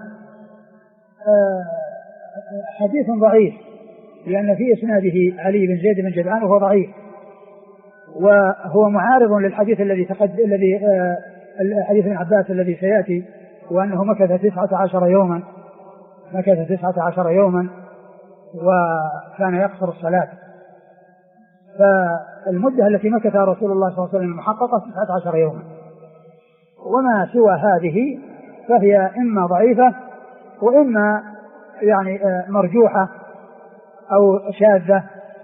حديث ضعيف، لأن في إسناده علي بن زيد بن جدعان وهو ضعيف، وهو معارض للحديث الذي حديث ابن عباس الذي سيأتي، وأنه مكث 19 يوما وكان يقصر الصلاة. فالمدة التي مكثها رسول الله صلى الله عليه وسلم محققة 19 يوما، وما سوى هذه فهي إما ضعيفة وإما يعني مرجوحة أو شاذة،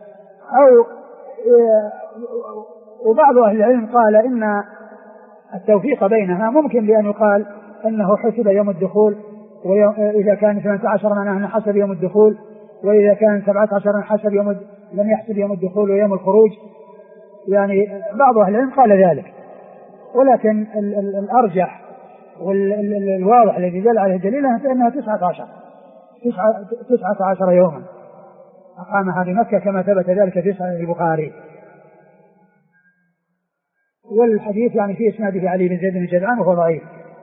وبعض أهل العلم قال إن التوفيق بينها ممكن بأن يقال أنه حسب يوم الدخول، وإذا كان 18 معناه أنه حسب يوم الدخول، وإذا كان 17 حسب لم يحسب يوم الدخول ويوم الخروج، يعني بعض أهل العلم قال ذلك. ولكن الأرجح والواضح الذي دل عليه الدليل أنها 19 يوما أقامها بمكة كما ثبت ذلك في صحيح البخاري. والحديث يعني في إسناده علي بن زيد بن جدعان وهو ضعيف.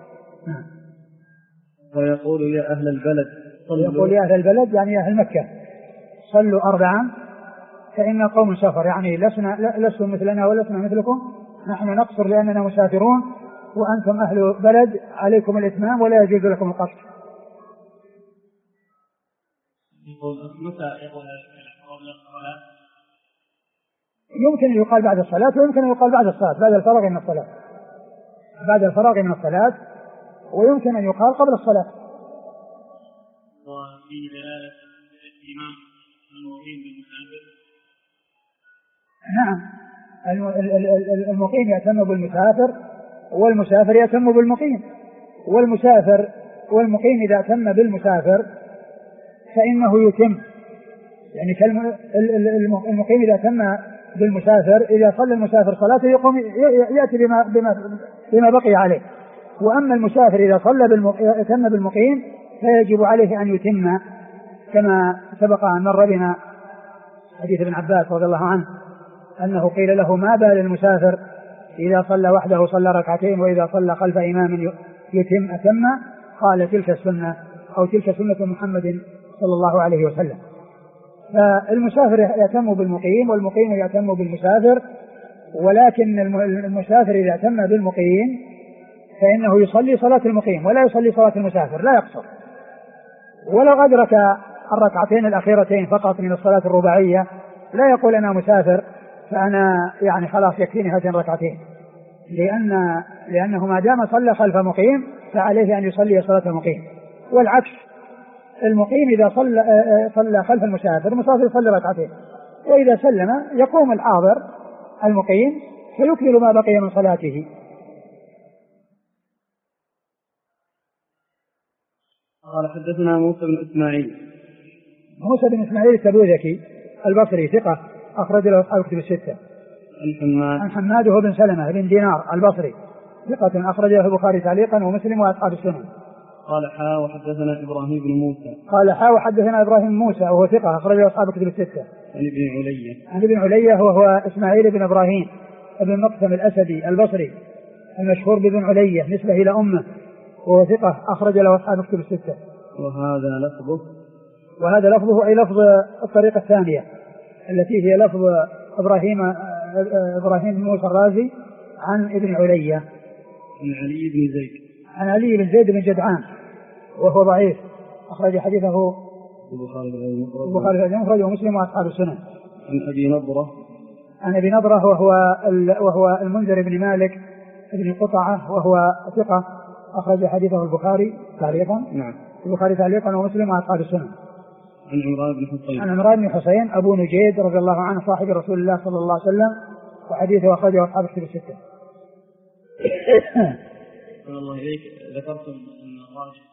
ويقول يا أهل البلد يعني يا أهل مكة صلوا 4 فإن قوم سفر، يعني لستم مثلنا ولسنا مثلكم، نحن نقصر لأننا مسافرون، وأنتم أهل بلد عليكم الإتمام ولا يجوز لكم القصر. يمكن أن يقال بعد الصلاة، ويمكن أن يقال بعد الصلاة، بعد الفراغ من الصلاة، ويمكن أن يقال قبل الصلاة. وفي دلالة الإمام المقيم بالمسافر. نعم، المقيم يأتم بالمسافر، والمسافر يأتم بالمقيم، والمقيم إذا أتم بالمسافر فإنه يتم، يعني المقيم إذا أتم بالمسافر إذا صلى المسافر صلاته يقوم يأتي بما بقي عليه، وأما المسافر إذا أتم بالمقيم فيجب عليه أن يتم، كما سبق أن مر بنا حديث ابن عباس رضي الله عنه أنه قيل له ما بال المسافر إذا صلى وحده صلى ركعتين وإذا صلى خلف إمام أتم، قال تلك السنة أو تلك سنة محمد صلى الله عليه وسلم. فالمسافر يتم بالمقيم والمقيم يتم بالمسافر، ولكن المسافر إذا تم بالمقيم فإنه يصلي صلاة المقيم ولا يصلي صلاة المسافر، لا يقصر، ولو أدرك الركعتين الأخيرتين فقط من الصلاة الرباعية لا يقول أنا مسافر فأنا يعني خلاص يكفيني هاتين الركعتين، لأنه ما دام صلى خلف مقيم فعليه أن يصلي صلاة المقيم. والعكس، المقيم إذا صلى خلف المسافر يصلي ركعتين، وإذا سلم يقوم الحاضر المقيم فيكمل ما بقي من صلاته. قال حدثنا موسى بن إسماعيل. موسى بن إسماعيل التبوذكي البصري ثقة أخرج له أصحاب الكتب الستة. عن حماد بن سلمة بن دينار البصري ثقة أخرج له البخاري تعليقا ومسلم وأصحاب السنن. قال حا وحدثنا إبراهيم بن موسى. قال حا وحدثنا إبراهيم موسى وهو ثقة أخرج له أصحاب الكتب الستة. عن ابن علية. عن ابن علية وهو إسماعيل بن إبراهيم بن مقسم الأسدي البصري المشهور بابن علية نسبة إلى أمه وهو ثقة أخرج له أصحاب الكتب الستة. وهذا لفظه أي لفظ الطريقة الثانية التي هي لفظ إبراهيم بن موسى الرازي عن ابن علية عن علي بن زيد بن جدعان وهو ضعيف أخرج حديثه البخاري المفرد ومسلم وأصحاب السنن. عن أبي نضرة وهو المنذر بن مالك بن قطعة وهو ثقة أخرج حديثه البخاري تعليقا. نعم. البخاري تعليقا ومسلم وأصحاب السنن. عن عمران بن حسين أبو نجيد رضي الله عنه صاحب رسول الله صلى الله عليه وسلم وحديثه أخرجه أصحاب الكتب الستة. الله إليك ذكرتم أن الراجح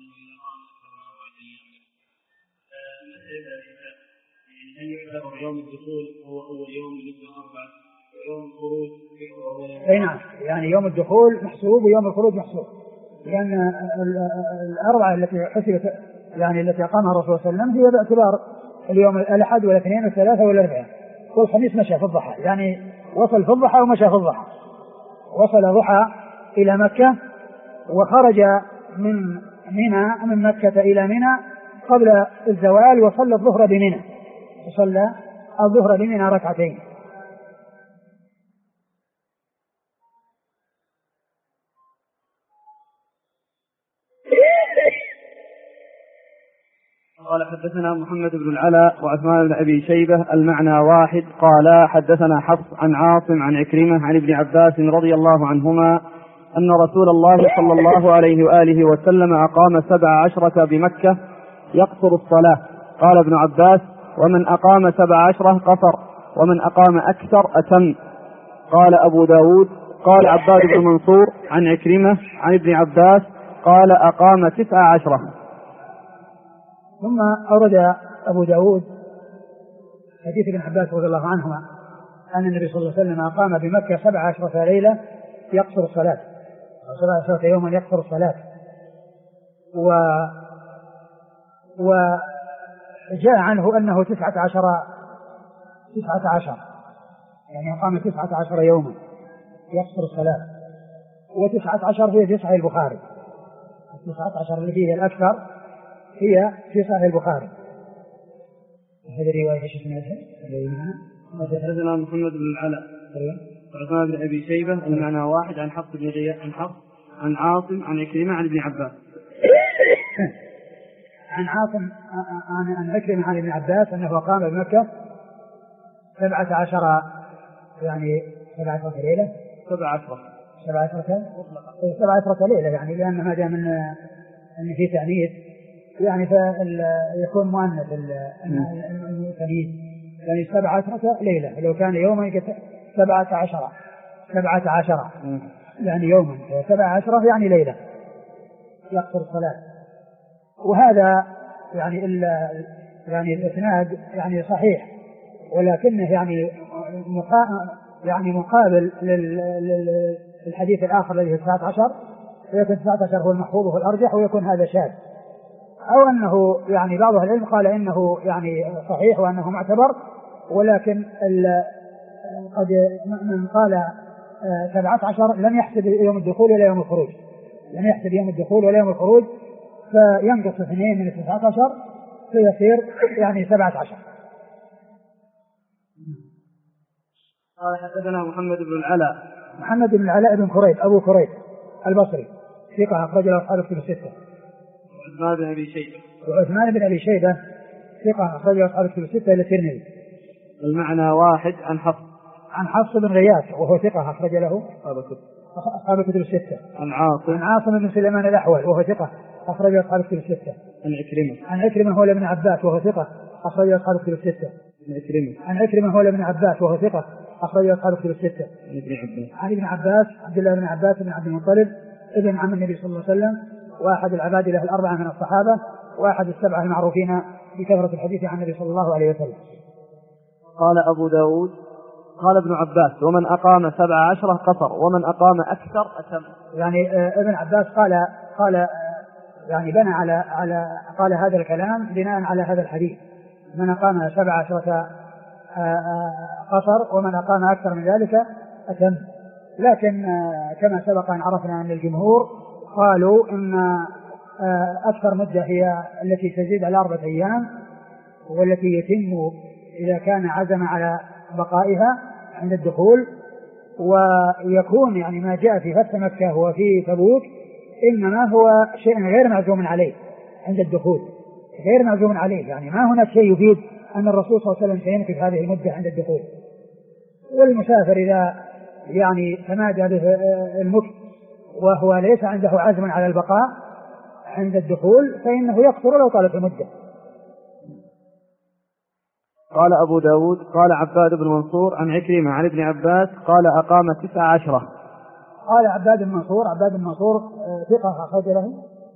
أن يعتبر يوم الدخول هو أول يوم بالنسبة للأربعة ويوم الخروج أي نعم يعني يوم الدخول محسوب ويوم الخروج محسوب لأن الأربعة التي حسبت يعني التي أقامها الرسول صلى الله عليه وسلم هي باعتبار اليوم الأحد والاثنين والثلاثة والأربعاء والخميس مشى في الضحى يعني وصل في الضحى ومشى في الضحى وصل ضحى إلى مكة وخرج من مكة إلى منى قبل الزوال وصلى الظهر بمنى وصلى الظهر بمنى ركعتين. قال حدثنا محمد بن العلاء وعثمان بن أبي شيبة المعنى واحد. قال حدثنا حفص عن عاصم عن عكرمة عن ابن عباس رضي الله عنهما أن رسول الله صلى الله عليه وآله وسلم أقام 17 بمكة يقصر الصلاة. قال ابن عباس ومن أقام 17 قصر ومن أقام أكثر أتم. قال أبو داود قال عباد بن منصور عن عكرمة عن ابن عباس قال أقام 19. ثم أورد أبو داود حديث ابن عباس رضي الله عنهما أن النبي صلى الله عليه وسلم أقام بمكة 17 ليلة يقصر الصلاة 17 يوما يقصر الصلاة وجاء عنه أنه 19 يعني أقام 19 يوما يقصر الصلاة و19 هي في صحيح البخاري 19 اللي فيه الأكثر هي في صحيح البخاري. هذه الرواية ايش اسمها؟ حدثنا محمد بن العلاء وعثمان بن أبي شيبة المعنى واحد عن حفص بن غياث عن عاصم عن عكرمة عن ابن عباس عن عاصم عن عكرمة عن ابن عباس أنه قام بمكة 17 يعني 17 ليلة 17 ليلة يعني لأن ما جاء من أن في تأنيث يعني فيكون مؤنث التأنيث يعني 17 ليلة لو كان يوما 17 يعني يوما 17 يعني ليلة يقصر الصلاة. وهذا يعني الإسناد يعني صحيح ولكنه يعني مقابل للحديث الآخر الذي هو 19 ويكون 19 هو المحفوظ وهو الأرجح ويكون هذا شاذ أو أنه يعني بعض أهل العلم قال إنه يعني صحيح وأنه معتبر ولكن قد من قال 17 لم يحسب يوم الدخول ولا يوم الخروج فينقص 2 من 19 فيصير يعني 17. قال حدثنا محمد بن العلاء بن كريب أبو كريب البصري ثقة أخرج له أصحاب الكتب الستة. وعثمان بن أبي شيبة ثقة أخرج له أصحاب الكتب الستة إلى الترمذي. المعنى واحد عن حفص بن غياث وهو ثقة أخرج له أصحاب الكتب الستة. عن عاصم بن سليمان الأحول وهو ثقة أخرج أصحاب الكتب الستة. عن عكرمة هو ابن عباس وهو ثقة أخرج أصحاب الكتب الستة. عن عكرمة هو ابن عباس وهو ثقة أخرجه أصحاب الكتب الستة. عن ابن عباس عبد الله بن عباس بن عبد المطلب ابن عم النبي صلى الله عليه وسلم وأحد العباد له الأربعة من الصحابة وأحد السبعة المعروفين بكثرة الحديث عن النبي صلى الله عليه وسلم. قال أبو داود قال ابن عباس ومن أقام 17 قصر ومن أقام أكثر أتم. يعني ابن عباس قال يعني بنى على قال هذا الكلام بناء على هذا الحديث من أقام 17 قصر ومن أقام أكثر من ذلك أتم. لكن كما سبق أن عرفنا أن الجمهور قالوا أن أكثر مدة هي التي تزيد على 4 أيام والتي يتم إذا كان عزم على بقائها عند الدخول. ويكون يعني ما جاء في فتح مكة وفي تبوك إنما هو شيء غير معزوم عليه عند الدخول غير معزوم عليه يعني ما هناك شيء يفيد أن الرسول صلى الله عليه وسلم سيمكث هذه المدة عند الدخول. والمسافر إذا يعني تمادى به المكث وهو ليس عنده عزم على البقاء عند الدخول فإنه يقصر لو طالت المدة. قال أبو داود قال عباد بن منصور عن عكرمة عن ابن عباس قال أقام 19. قال عباد بن منصور ثقة أخرج له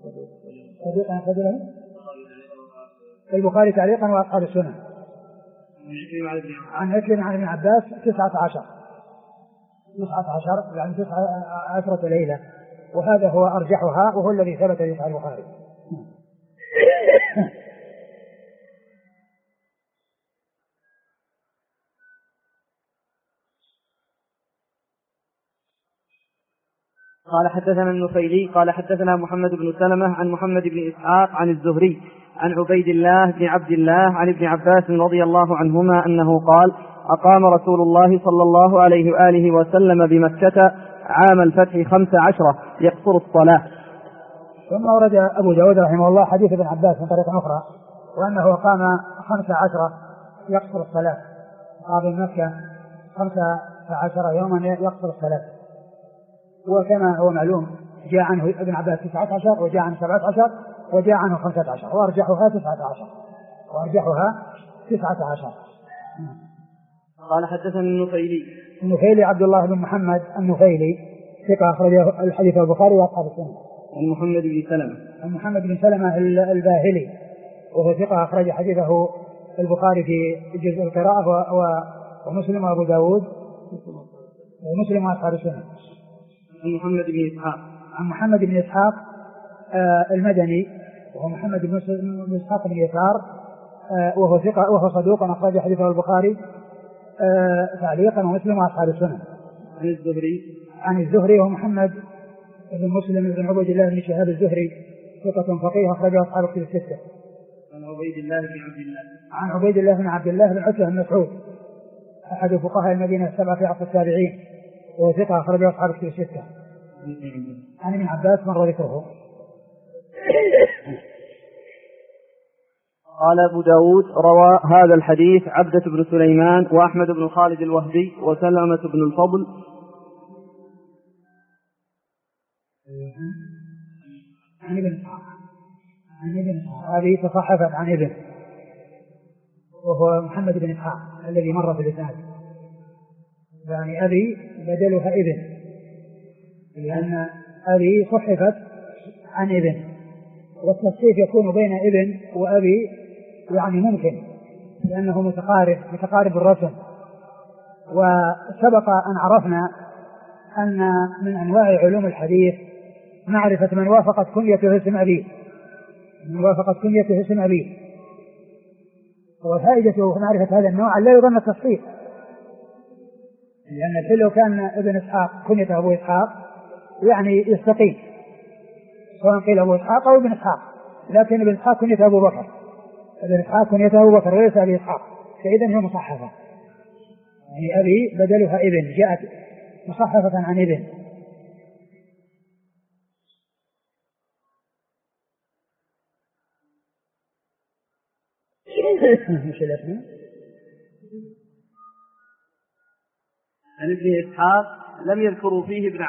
البخاري تعليقا وأصحاب السنن. عن عكرمة عن ابن عباس 19 يعني 19 ليلة وهذا هو أرجحها وهو الذي ثبت في صحيح البخاري. قال حدثنا النفيلي قال حدثنا محمد بن سلمة عن محمد بن إسحاق عن الزهري عن عبيد الله بن عبد الله عن ابن عباس رضي الله عنهما أنه قال أقام رسول الله صلى الله عليه وآله وسلم بمكة عام الفتح 15 يقصر الصلاة. ثم ورد أبو داود رحمه الله حديث ابن عباس من طريق أخرى وأنه قام 15 يقصر الصلاة. قام مكة 15 يوما يقصر الصلاة. وكما هو معلوم جاء عنه ابن عباس 19 وجاء عنه 17 وجاء عنه 15 وأرجحها 19. قال حدثنا النفيلي عبد الله بن محمد النفيلي ثقة أخرجه الحديث البخاري وأصحاب السنن. عن محمد بن سلمة الباهلي وهو ثقة أخرج حديثه البخاري في جزء القراءة ومسلم وأبو داود ومسلم وأصحاب السنن. عن محمد بن إسحاق المدني وهو محمد بن إسحاق بن يسار وهو ثقة وهو صدوق أخرج حديثه البخاري تعليقا ومسلم وأصحاب السنن. عن الزهري ومحمد بن مسلم بن عبيد الله بن شهاب الزهري ثقة فقيه أخرجه أصحاب الكتب الستة. عن عبيد الله بن عبد الله بن عتبة بن مسعود أحد فقهاء المدينة 7 في عصر التابعين وهو ثقة أخرجه أصحاب الكتب الستة. عن ابن عباس مر ذكره. قال أبو داود روى هذا الحديث عبدة بن سليمان وأحمد بن خالد الوهبي وسلمة بن الفضل. عن ابن هذه تصحفت عن ابن وهو محمد بن إسحاق الذي مر في الإسناد يعني أبي بدلها ابن لأن أبي صحفت عن ابن والتصحيف يكون بين ابن وأبي يعني ممكن لأنه متقارب الرسم. وسبق أن عرفنا أن من أنواع علوم الحديث معرفة من وافقت كنيته اسم أبيه وفائدته معرفة هذا النوع لا يظن التصحيف لأن لو كان ابن إسحاق كنيته أبو إسحاق يعني يستقيم سواء قيل أبو إسحاق أو ابن إسحاق لكن ابن إسحاق كنيته أبو بكر وليس أبي إسحاق فإذن هي مصحفة يعني أبي بدلها ابن جاءت مصحفة عن ابن. مش الاسم عن ابن إسحاق لم يذكروا فيه ابن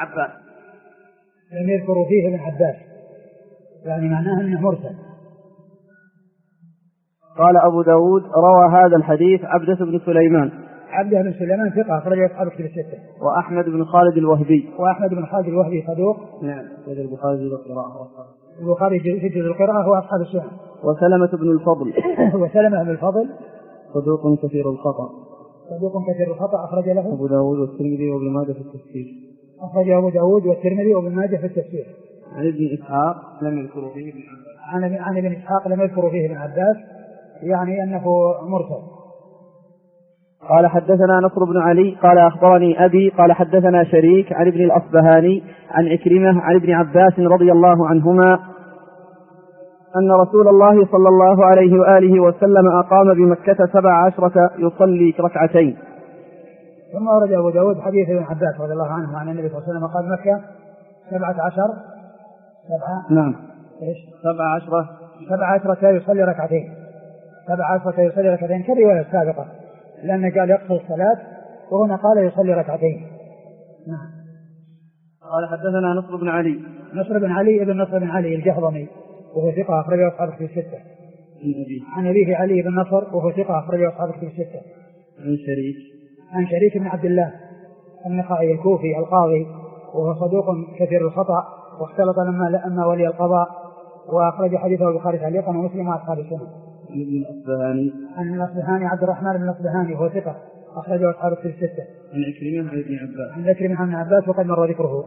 عباس يعني معناه أنه مرسل قال أبو داود روى هذا الحديث عبدة بن سليمان. عبدة بن سليمان ثقة أخرجه أصحاب الكتب الستة. وأحمد بن خالد الوهبي. وأحمد بن خالد الوهبي صدوق. نعم. البخاري في القراءة. البخاري في جزء القراءة هو أصحاب السنن. وسلمة بن الفضل. وسلمة بن الفضل صدوق كثير الخطأ. صدوق كثير الخطأ أخرج له أبو داود والترمذي وابن ماجه في التفسير. أخرج أبو داود والترمذي وابن ماجه في التفسير. عن ابن إسحاق لم يذكر فيه ابن عباس. عن ابن إسحاق لم يذكر فيه ابن عباس، يعني أنه مرسل. قال حدثنا نصر بن علي قال أخبرني أبي قال حدثنا شريك عن ابن الأصبهاني عن عكرمة عن ابن عباس رضي الله عنهما أن رسول الله صلى الله عليه وآله وسلم أقام بمكة 17 يصلي ركعتين. ثم ورد أبو داود حديث ابن عباس رضي الله عنه عن النبي صلى الله عليه وسلم قال مكة 17 نعم 17 يصلي ركعتين. 17 يصلي ركعتين كالرواية السابقة، لأنه قال يقصر الصلاة وهنا قال يصلي ركعتين. نعم. قال حدثنا نصر بن علي. نصر بن علي ابن نصر بن علي الجهضمي وهو ثقة أخرجه أصحاب الكتب الستة. عن أبيه علي بن نصر وهو ثقة أخرجه أصحاب الكتب الستة. عن شريك بن عبد الله النخعي الكوفي القاضي وهو صدوق كثير الخطأ واختلط لما ولي القضاء، وأخرج حديثه البخاري تعليقا ومسلم وأصحاب السنن. عن الأصبهاني عبد الرحمن بن الأصبهاني وهو ثقة أخرجه أصحاب الكتب الستة. عن عكرمة بن عباس وقد مر ذكره.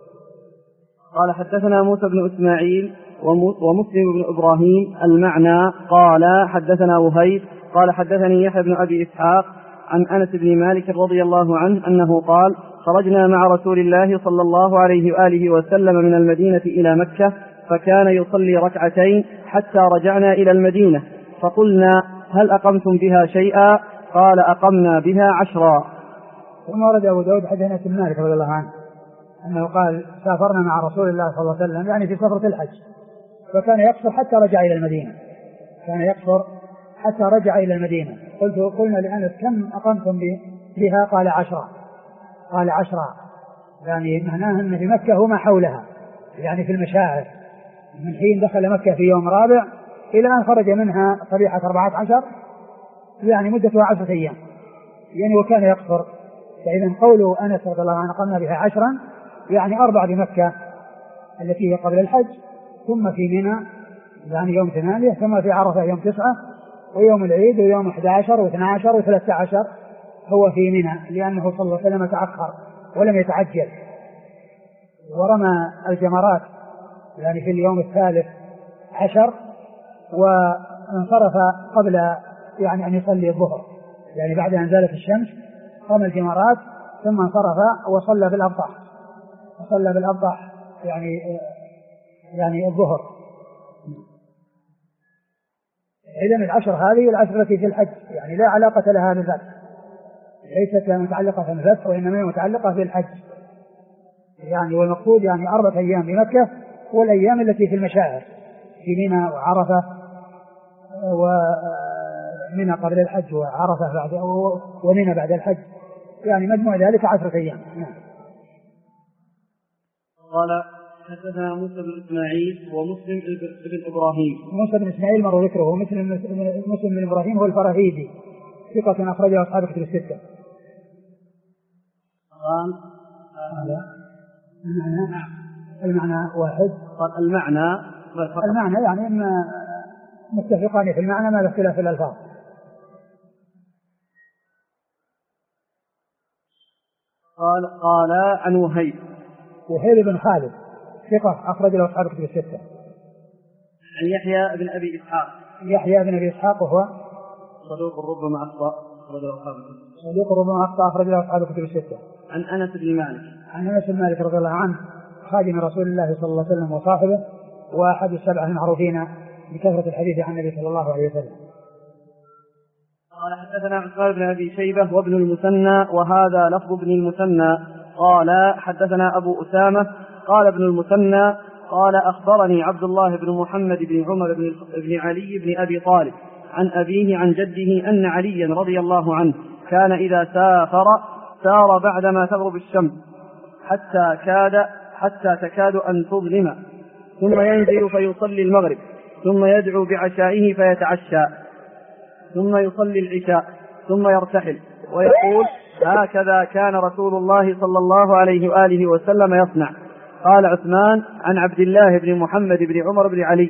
قال حدثنا موسى بن إسماعيل ومسلم بن إبراهيم المعنى قال حدثنا وهيب قال حدثني يحيى بن أبي إسحاق عن أنس بن مالك رضي الله عنه أنه قال خرجنا مع رسول الله صلى الله عليه وآله وسلم من المدينة إلى مكة فكان يصلي ركعتين حتى رجعنا إلى المدينة فقلنا هل أقمتم بها شيئا؟ قال أقمنا بها 10. ثم ورد أبو داود حديث أنس بن مالك رضي الله عنه أنه قال سافرنا مع رسول الله صلى الله عليه وسلم يعني في سفرة الحج فكان يقصر حتى رجع إلى المدينة. كان يقصر حتى رجع إلى المدينة. قلنا لأنس كم أقمتم بها؟ قال 10. قال 10 يعني معناه أن في مكة وما حولها يعني في المشاعر من حين دخل مكة في يوم رابع إلى أن خرج منها صبيحة 14 يعني مدتها 10 أيام يعني وكان يقصر. فإذا قوله أنس رضي الله عنه قمنا بها 10 يعني 4 بمكة التي هي قبل الحج ثم في منى يعني يوم 8 ثم في عرفة يوم 9 ويوم العيد ويوم 11 و12 و13 هو في منى لأنه صلى الله عليه وسلم تأخر ولم يتعجل ورمى الجمرات يعني في اليوم 13 وانصرف قبل يعني أن يصلي الظهر يعني بعد أن زالت الشمس رمى الجمرات ثم انصرف وصلى بالأبطح يعني الظهر. إذن 10 هذه 10 التي في الحج يعني لا علاقة لها بالفتح ليست متعلقة بالفتح وإنما متعلقة بالحج يعني والمقصود يعني 4 أيام بمكة والأيام التي في المشاعر في منى وعرفة ومنى قبل الحج وعرفة بعد ومنى بعد الحج يعني مجموع ذلك 10 أيام. قال حدثنا موسى بن إسماعيل ومسلم بن إبراهيم. موسى بن إسماعيل مر ذكره ومسلم بن إبراهيم هو الفراهيدي ثقة أخرجه أصحاب الكتب الستة. قال المعنى واحد. قال المعنى يعني إما متفقان في المعنى ما اختلاف في الألفاظ. قال عن وهيب بن خالد ثقة أخرج له أصحاب الكتب الستة. عن يحيى بن أبي إسحاق وهو صدوق ربما أخطأ أخرج له أصحاب الكتب الستة. عن أنس بن مالك رضي الله عنه خادم رسول الله صلى الله عليه وسلم وصاحبه وأحد ال7 المعروفين بكثرة الحديث عن النبي صلى الله عليه وسلم. قال حدثنا عثمان بن أبي شيبة وابن المثنى وهذا لفظ ابن المثنى قال حدثنا أبو أسامة قال ابن المثنى قال أخبرني عبد الله بن محمد بن عمر بن علي بن أبي طالب عن أبيه عن جده أن عليا رضي الله عنه كان إذا سار بعدما تغرب الشمس حتى تكاد أن تظلم ثم ينزل فيصلي المغرب ثم يدعو بعشائه فيتعشى ثم يصلي العشاء ثم يرتحل ويقول هكذا كان رسول الله صلى الله عليه وآله وسلم يصنع. قال عثمان عن عبد الله بن محمد بن عمر بن علي.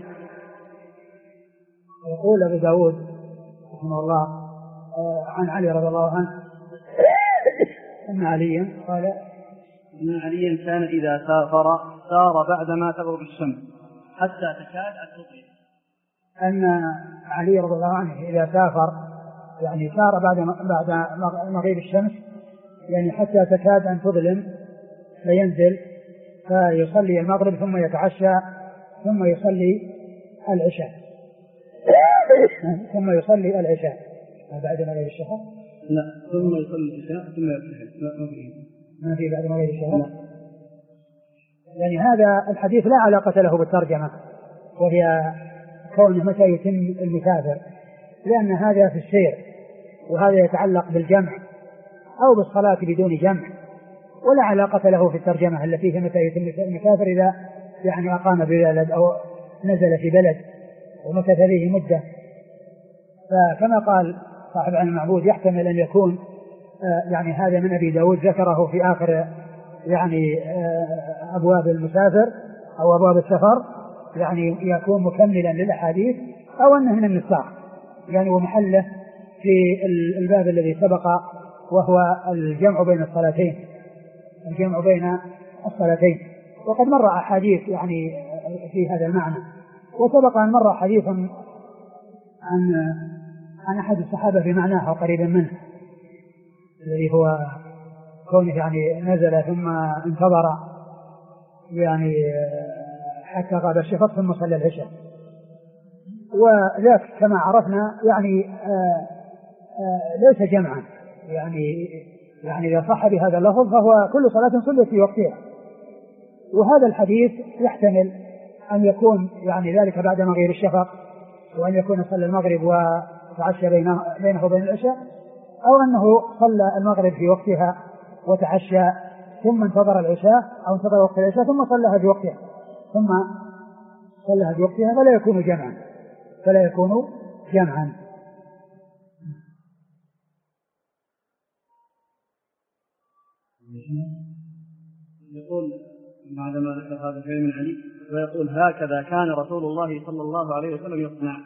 يقول أبو داود رحمه الله عن علي رضي الله عنه أن عليا قال إن عليا كان إذا سار بعدما تغرب الشمس حتى تكاد أن تضيء. أن علي رضي الله عنه إذا سافر يعني سار بعد مغيب الشمس يعني حتى تكاد أن تظلم فينزل فيصلي المغرب ثم يتعشى ثم يصلي العشاء بعد مغيب الشفق. لا ثم يصلي العشاء ثم يرتحل. ما في بعد مغيب الشفق. يعني هذا الحديث لا علاقة له بالترجمة وهي كونه متى يتم المسافر، لأن هذا في السير وهذا يتعلق بالجمع أو بالصلاة بدون جمع، ولا علاقة له في الترجمة التي هي متى يتم المسافر إذا يعني أقام ببلد أو نزل في بلد ومكث فيه مدة. فكما قال صاحب عن المعبود يحتمل أن يكون يعني هذا من أبي داود ذكره في آخر يعني أبواب المسافر أو أبواب السفر، يعني يكون مكملا للأحاديث، أو أنه من النساخ يعني ومحله في الباب الذي سبق وهو الجمع بين الصلاتين. وقد مر أحاديث يعني في هذا المعنى، وسبق أن مر حديث عن أحد الصحابة بمعناه قريبا منه الذي هو كونه يعني نزل ثم انتظر يعني حتى غاب الشفق ثم صلى العشاء. وذاك كما عرفنا يعني ليس جمعا، يعني إذا صح بهذا اللفظ فهو كل صلاة صلت في وقتها. وهذا الحديث يحتمل أن يكون يعني ذلك بعد مغيب الشفق، وأن يكون صلى المغرب وتعشى بينه وبين العشاء، أو أنه صلى المغرب في وقتها وتعشى ثم انتظر العشاء أو انتظر وقت العشاء ثم صلىها في وقتها فلا يكون جمعا. يقول بعدما ذكر هذا الشيء من علي ويقول هكذا كان رسول الله صلى الله عليه وسلم يصنع.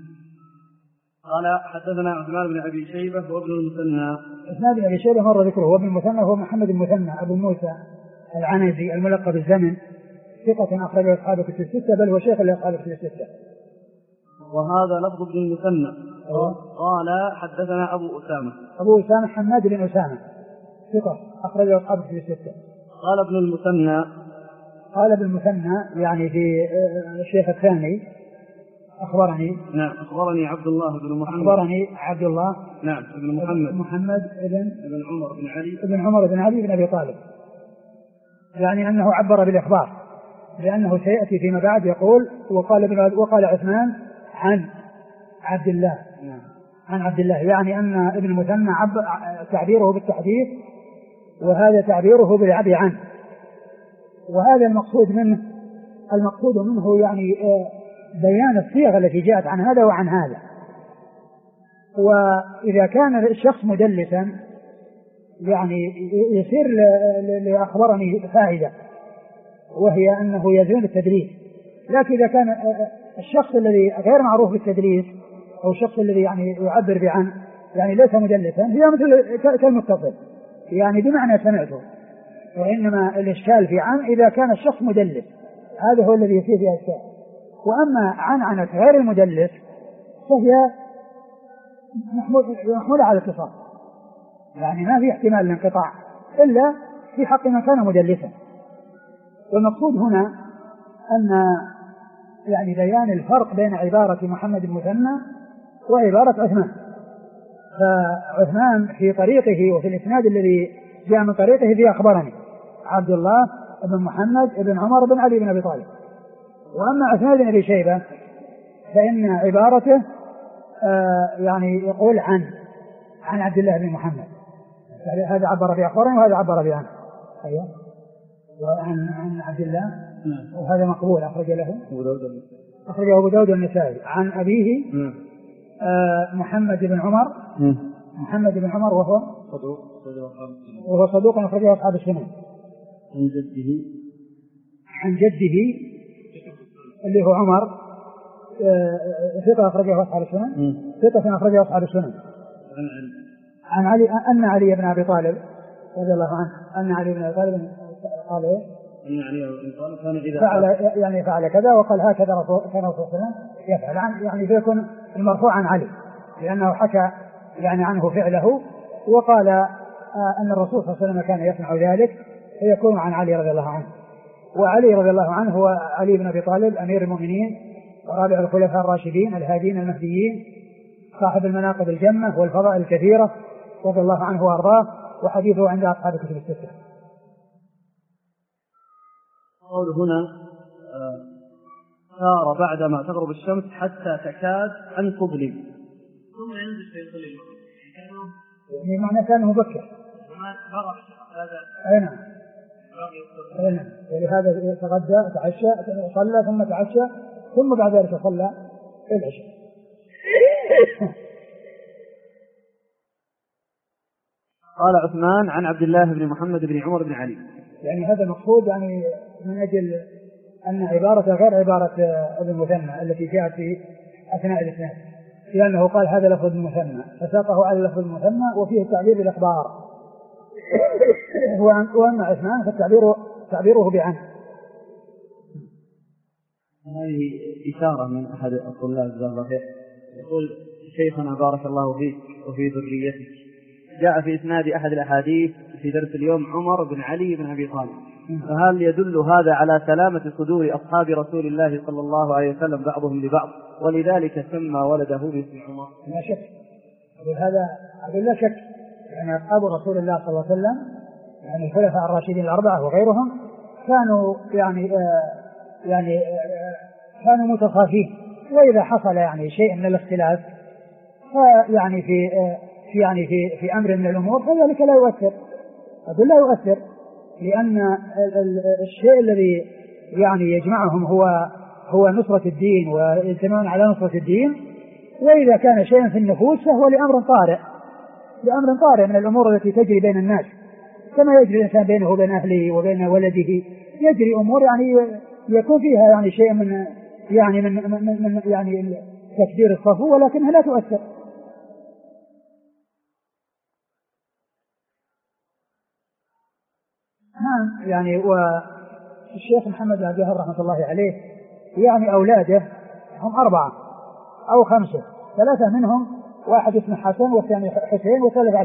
قال حدثنا عثمان بن أبي شيبة وابن المثنى. عثمان بن أبي شيبة مر ذكره، وابن المثنى هو محمد بن المثنى أبو موسى العنزي الملقب بالزمن، ثقة أخرج أصحاب الكتب الستة، بل هو شيخ لأصحاب الكتب الستة. وهذا لفظ ابن المثنى. قال حدثنا أبو أسامة حماد بن أسامة ثقة أخرج أصحاب الكتب الستة. قال ابن المثنى يعني في الشيخ الثاني أخبرني عبد الله بن محمد بن عمر بن علي بن علي بن أبي طالب، يعني أنه عبر بالإخبار، لأنه سيأتي فيما بعد يقول وقال عثمان عن عبد الله يعني أن ابن المثنى تعبيره بالتحديث وهذا تعبيره بالعبي عنه. وهذا المقصود منه يعني بيان الصيغ التي جاءت عن هذا وعن هذا. وإذا كان الشخص مدلسا يعني يصير لأخبرني فائدة، وهي أنه يزول التدليس. لكن إذا كان الشخص الذي غير معروف بالتدليس أو الشخص الذي يعني يعبر بعن يعني ليس مدلسا، هي مثل كالمتصل يعني بمعنى سمعته. وإنما الإشكال في عن إذا كان الشخص مدلس، هذا هو الذي يصير فيها إشكال. وأما عن غير المدلس فهي محمولة على الاتصال، يعني ما في احتمال الانقطاع إلا في حق من كان مدلسا. والمقصود هنا أن يعني بيان الفرق بين عبارة محمد المثنى وعبارة عثمان. فعثمان في طريقه وفي الإسناد الذي جاء من طريقه في أخبرني عبد الله بن محمد بن عمر بن علي بن أبي طالب. وأما عثمان بن أبي شيبة فإن عبارته يعني يقول عن عبد الله بن محمد، هذا عبر بأخبرني وهذا عبر بعنه. أيوة. وعن عبد الله وهذا مقبول أخرجه أبو داود والنسائي عن أبيه محمد بن عمر. محمد بن عمر وهو صدوق أخرجه أصحاب السنن. عن جده اللي هو عمر ثقة أخرجه أصحاب السنن. ثقة أخرجه أصحاب السنن. عن علي أن علي بن أبي طالب رضي الله عنه أن علي بن أبي طالب قال إيه؟ أن علي بن طالب كان إذا فعل كذا، وقال هكذا كان رسول الله صلى الله عليه وسلم يفعل، يعني فيكون المرفوع عن علي لأنه حكى يعني عنه فعله، وقال أن الرسول صلى الله عليه وسلم كان يصنع ذلك، فيكون عن علي رضي الله عنه. وعلي رضي الله عنه هو علي بن أبي طالب أمير المؤمنين ورابع الخلفاء الراشدين الهادين المهديين، صاحب المناقب الجمة والفضائل الكثيرة رضي الله عنه وأرضاه، وحديثه عند أصحاب الكتب الستة. قول هنا سار بعدما تغرب الشمس حتى تكاد أن تظلم ثم ينزل فيصلي المغرب، يعني معنى كان مبكر. أي نعم. ولهذا تغدى تعشى صلى ثم تعشى ثم بعد ذلك صلى العشاء. قال عثمان عن عبد الله بن محمد بن عمر بن علي. يعني هذا المقصود يعني من أجل أن عبارة غير عبارة ابن مثنى التي جاءت في أثناء الإسناد، لأنه قال هذا لفظ المثنى فساقه على لفظ المثنى وفيه تعبير بالإخبار، وأما عثمان فتعبيره بعن. هذه إشارة من أحد الطلاب جزاه الله خير، يقول شيخنا بارك الله فيك وفي ذريتك، جاء في إسناد أحد الأحاديث في درس اليوم عمر بن علي بن أبي طالب، فهل يدل هذا على سلامة صدور أصحاب رسول الله صلى الله عليه وسلم بعضهم لبعض ولذلك سمى ولده باسم عمر؟ لا شك، هذا لا شك، يعني أصحاب رسول الله صلى الله عليه وسلم يعني الخلفاء الراشدين الأربعة وغيرهم كانوا كانوا متصافين، وإذا حصل يعني شيء من الاختلاف فيعني في أمر من الأمور فذلك لا يؤثر، لا يؤثر، لأن الشيء الذي يعني يجمعهم هو نصرة الدين ويجتمعون على نصرة الدين، وإذا كان شيء في النفوس فهو لأمر طارئ من الأمور التي تجري بين الناس، كما يجري الإنسان بينه وبين أهله وبين ولده، يجري أمور يعني يكون فيها يعني شيء من تكدير الصفو، ولكنها لا تؤثر. نعم، يعني والشيخ محمد بن عبد الوهاب رحمة الله عليه يعني أولاده هم 4 أو 5، 3 منهم واحد اسمه حسن والثاني حسين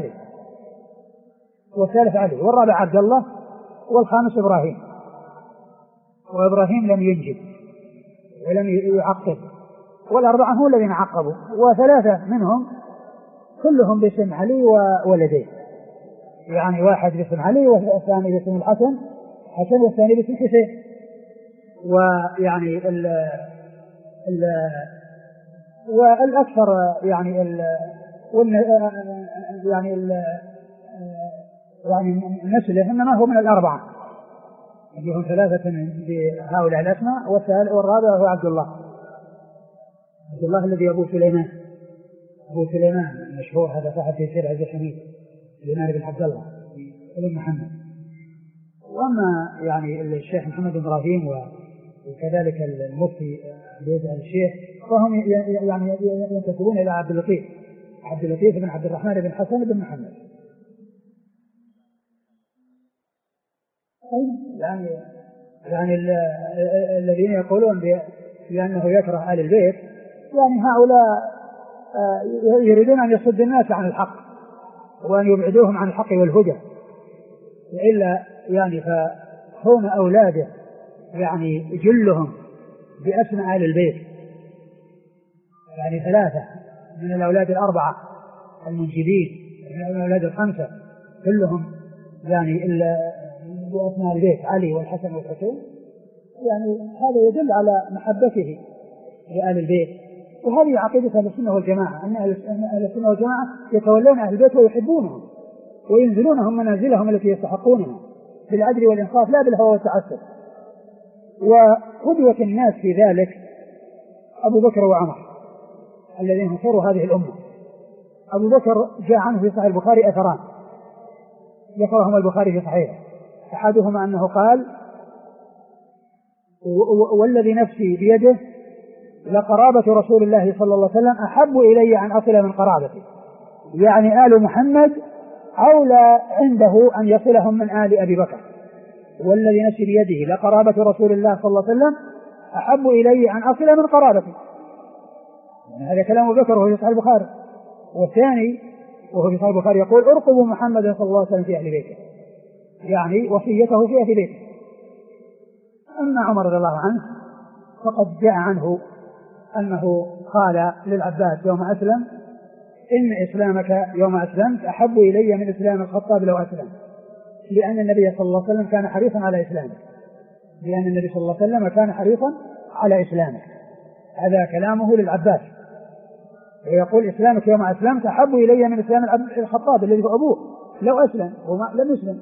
والثالث علي والرابع عبد الله والخامس إبراهيم، وإبراهيم لم ينجب ولم يعقب، والأربعة هم الذين عقبوا، و3 منهم كلهم باسم علي وولديه، يعني واحد باسم علي والثاني باسم الحسن والثاني باسم حسين. ويعني والأكثر يعني نسله إنما هو من 4، يجيهم 3 بهؤلاء الأسماء، والرابع هو عبد الله الذي أبو سليمان مشهور، هذا صاحب في سير عز الحميد سليمان بن عبد الله بن محمد. وأما يعني الشيخ محمد بن إبراهيم وكذلك المفتي بيزعل الشيخ فهم يعني ينتسبون إلى عبد اللطيف بن عبد الرحمن بن حسن بن محمد. يعني الذين يقولون بأنه يكره آل البيت، يعني هؤلاء يريدون أن يصد الناس عن الحق وأن يبعدوهم عن الحق والهدى، وإلا يعني فهم أولاده يعني جلهم بأسماء آل البيت، يعني 3 من الأولاد 4 المنجبين من الأولاد 5 كلهم يعني بأسماء البيت علي والحسن والحسين، يعني هذا يدل على محبته لآل البيت. وهذه عقيدة أهل السنة والجماعة، أن أهل السنة والجماعة يتولون أهل البيت ويحبونهم وينزلونهم منازلهم التي يستحقونها بالعدل والإنصاف لا بالهوى والتعسف. وقدوة الناس في ذلك أبو بكر وعمر الذين هم خير هذه الأمة. أبو بكر جاء عنه في صحيح البخاري أثران ذكرهما البخاري في صحيحه، أحدهما أنه قال: والذي نفسي بيده لقرابة رسول الله صلى الله عليه وسلم أحب إلي أن أصل من قرابته، يعني آل محمد أولى عنده أن يصلهم من آل أبي بكر. والذي نفسي بيده لقرابة رسول الله صلى الله عليه وسلم أحب إلي أن أصل من قرابته. يعني هذا كلام أبو بكر وهو في صحيح البخاري. والثاني وهو في صحيح البخاري يقول: ارقبوا محمد صلى الله عليه وسلم في أهل بيته، يعني وصيته في أهل بيته. أما عمر رضي الله عنه فقد جاء عنه أنه قال للعباس يوم أسلم: إن إسلامك يوم أسلمت أحب إلي من إسلام الخطاب لو أسلم، لأن النبي صلى الله عليه وسلم كان حريصا على إسلامه، لأن النبي صلى الله عليه وسلم كان حريصا على إسلامه. هذا كلامه للعباس، ويقول: إسلامك يوم أسلمت أحب إلي من إسلام الخطاب الذي هو أبوه لو أسلم وما لم يسلم.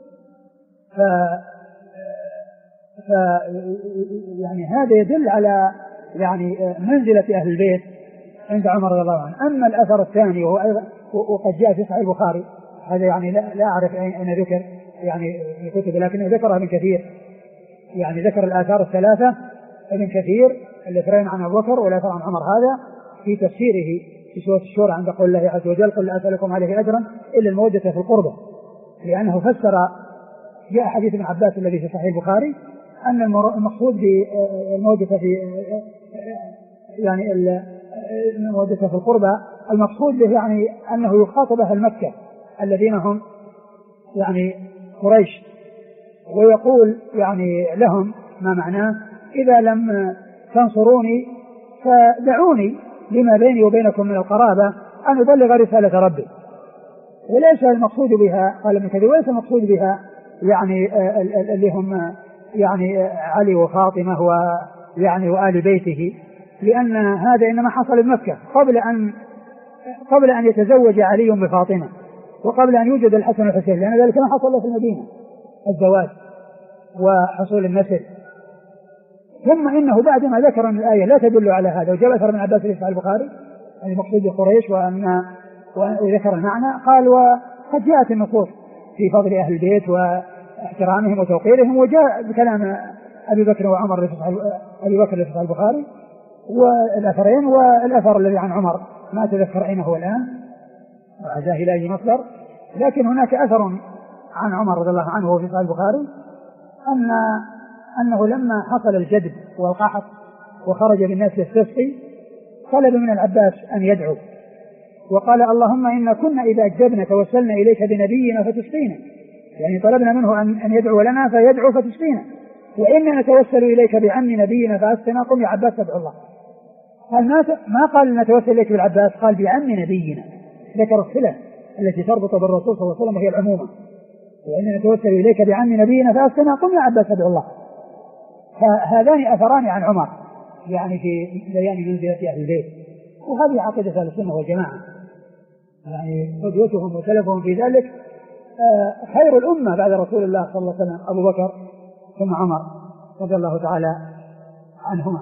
يعني هذا يدل على يعني منزلة أهل البيت عند عمر رضي الله عنه. أما الأثر الثاني وهو أيضا وقد جاء في صحيح البخاري، هذا يعني لا أعرف أين ذكر يعني في الكتب، لكنه ذكرها ابن كثير، يعني ذكر الآثار الثلاثة ابن كثير، الأثرين عن أبو بكر والأثر عن عمر، هذا في تفسيره في سورة الشورى عند قول الله عز وجل: قل لا أسألكم عليه أجرا إلا المودة في القربى، لأنه فسر جاء حديث ابن عباس الذي في صحيح البخاري أن المقصود بالمودة في يعني المودة في القربى المقصود به يعني أنه يخاطب أهل مكة الذين هم يعني قريش، ويقول يعني لهم ما معناه: إذا لم تنصروني فدعوني لما بيني وبينكم من القرابة أن أبلغ رسالة ربي. وليس المقصود بها، قال ابن كثير، وليس المقصود بها يعني اللي هم يعني علي وفاطمة ويعني وآل بيته، لأن هذا إنما حصل بمكة قبل أن يتزوج علي بفاطمة، وقبل أن يوجد الحسن والحسين، لأن ذلك ما حصل في المدينة الزواج وحصول النسل. ثم إنه بعدما ذكر أن الآية لا تدل على هذا، وجاء أثر من عباس في صحيح البخاري المقصود بقريش وذكر المعنى، قال: وقد جاءت النصوص في فضل أهل البيت واحترامهم وتوقيرهم، وجاء بكلام أبي بكر وعمر أبي بكر في صحيح البخاري والأثرين، والأثر الذي عن عمر ما أتذكر أين هو الآن وعزاه إلى أي مصدر، لكن هناك أثر عن عمر رضي الله عنه في صحيح البخاري أنه لما حصل الجدب والقحط وخرج بالناس يستسقي طلب من العباس أن يدعو، وقال: اللهم إن كنا إذا أجبنا توسلنا إليك بنبينا فتسقينا، يعني طلبنا منه أن يدعو لنا فيدعو فتسقينا، وإننا نتوسل إليك بعم نبينا فأسقنا، قم يا عباس فادعو الله. قال ما قال نتوسل إليك بالعباس، قال بعم نبينا، ذكر الصلة التي تربط بالرسول صلى الله عليه وسلم وهي العمومة، وإننا نتوسل إليك بعم نبينا فأسقنا، قم يا عباس فادعو الله. فهذان أثران عن عمر يعني في بيان منزلة أهل البيت، وهذه عقيدة أهل السنة والجماعة، يعني قدوتهم وسلفهم في ذلك خير الأمة بعد رسول الله صلى الله عليه وسلم أبو بكر ثم عمر رضي الله تعالى عنهما.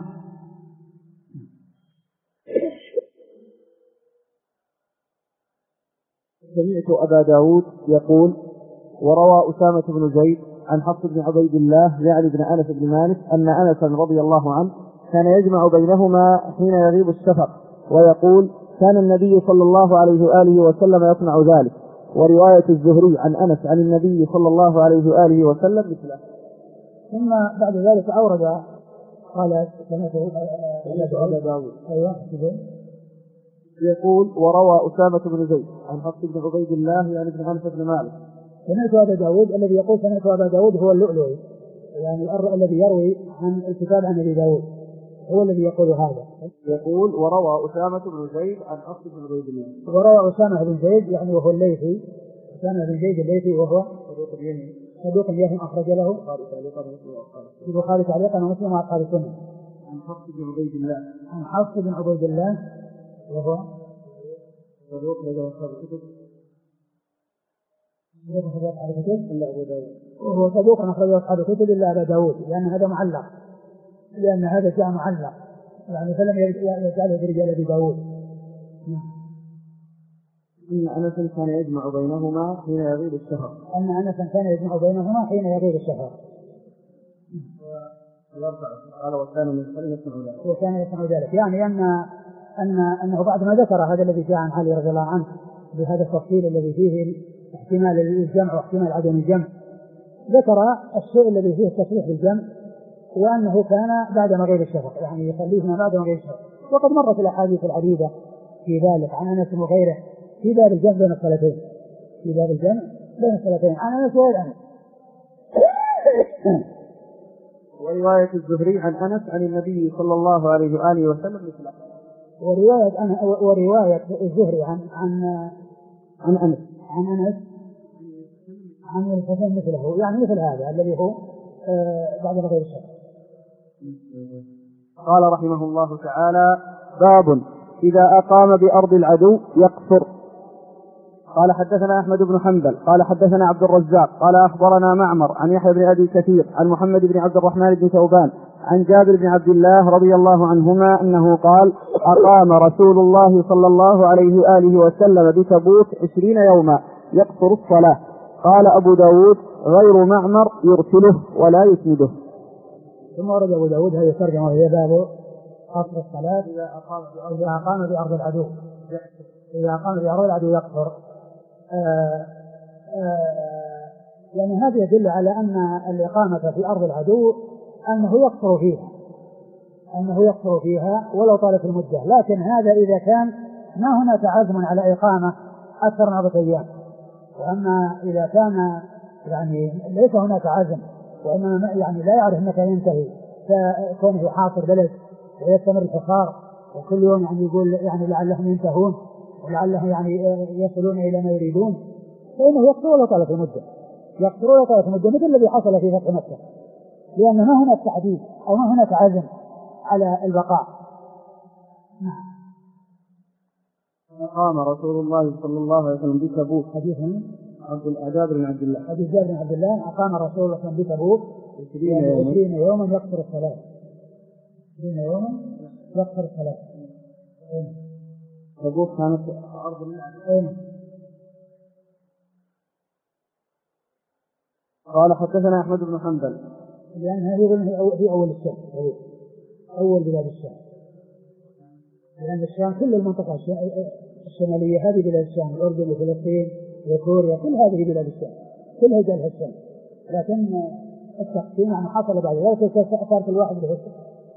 سمعت أبا داود يقول: وروى أسامة بن زيد عن حفص بن عبيد الله يعني بن أنس بن مالك أن أنسا رضي الله عنه كان يجمع بينهما حين يغيب السفر، ويقول: كان النبي صلى الله عليه وآله وسلم يصنع ذلك. ورواية الزهري عن أنس عن النبي صلى الله عليه وآله وسلم مثله. ثم بعد ذلك أورد قال سمعت أبا داود يقول: وروى أسامة بن زيد عن حفص بن عبيد الله يعني بن أنس بن مالك. سمعت أبا داود، الذي يقول سمعت أبا داود هو اللؤلؤي، يعني الذي يروي عن الكتاب عن أبي داود هو الذي يقول هذا. يقول: وروى أسامة بن زيد عن حفص بن عبيد الله. وروى أسامة بن زيد يعني وهو الليثي، أسامة بن زيد الليثي وهو صدوق يهم أخرج له البخاري تعليقا ومسلم وأصحاب السنة. عن حفص بن عبيد الله. عن حفص بن عبيد الله وهو صدوق له أصحاب الكتب. وهو صدوق أخرجه أصحاب الكتب إلا أبا داود، لأن هذا معلق، لأن هذا جاء معلق يعني فلم يجعله برجال أبي داود، أن أنس كان يجمع بينهما حين يغيب الشهر. أن أنس كان يجمع بينهما حين يغيب الشهر. قال وكان من قبل يسمع ذلك. وكان يسمع ذلك، يعني أنه بعد ما ذكر هذا الذي جاء عن علي رضي الله عنه بهذا التفصيل الذي فيه احتمال الجمع واحتمال عدم الجمع، ذكر الشيء الذي فيه التصريح بالجمع، وأنه كان بعد مغيب الشفق، يعني يصليهما بعد مغيب الشفق. وقد مرت الأحاديث العديدة في ذلك عن أنس وغيره في باب الجمع بين الصلاتين، في باب الجمع بين الصلاتين عن أنس وغير أنس. ورواية الزهري عن أنس عن النبي صلى الله عليه وآله وسلم مثله. ورواية الزهري عن أنس عن الحسن مثله، يعني مثل هذا الذي هو بعد مغيب الشفق. قال رحمه الله تعالى: باب إذا أقام بأرض العدو يقصر. قال حدثنا أحمد بن حنبل قال حدثنا عبد الرزاق قال أخبرنا معمر عن يحيى بن أبي كثير عن محمد بن عبد الرحمن بن ثوبان عن جابر بن عبد الله رضي الله عنهما أنه قال: أقام رسول الله صلى الله عليه وآله وسلم بتبوك 20 يوما يقصر الصلاة. قال أبو داود: غير معمر يرسله ولا يسنده. ثم ورد أبو داود هذه الترجمة وهي باب قصر الصلاة إذا أقام بأرض العدو. إذا أقام بأرض العدو يقصر. يعني هذا يدل على أن الإقامة في أرض العدو أنه يقصر فيها ولو طالت المدة، لكن هذا إذا كان ما هناك عزم على إقامة أكثر من 4 أيام. وأما إذا كان يعني ليس هناك عزم، وإنما يعني لا يعرف متى ينتهي، فكونه حاصر بلد ويستمر الحصار وكل يوم يعني يقول يعني لعلهم ينتهون ولعلهم يعني يصلون إلى ما يريدون، فإنه يقصر ولا طالت المدة، مثل الذي حصل في فتح مكة، لأن ما هناك تحديد أو ما هناك عزم على البقاء. قام رسول الله صلى الله عليه وسلم بتبوك. حديث جابر بن عبد الله. حديث جابر بن عبد الله: أقام رسول الله صلى الله عليه وسلم بتبوك 20 يوما يقصر الصلاة. 20 يوما يقصر الصلاة. تبوك كانت أرض الله. قال حدثنا أحمد بن حنبل لأن هذه في أول الشام، أول بلاد الشام، لأن الشام كل المنطقة الشمالية هذه بلاد الشام، الأردن وفلسطين وسوريا كل هذه بلاد الشام كلها جالها الشام، لكن التقسيم يعني حصل بعد ذلك صارت الواحد بحسه.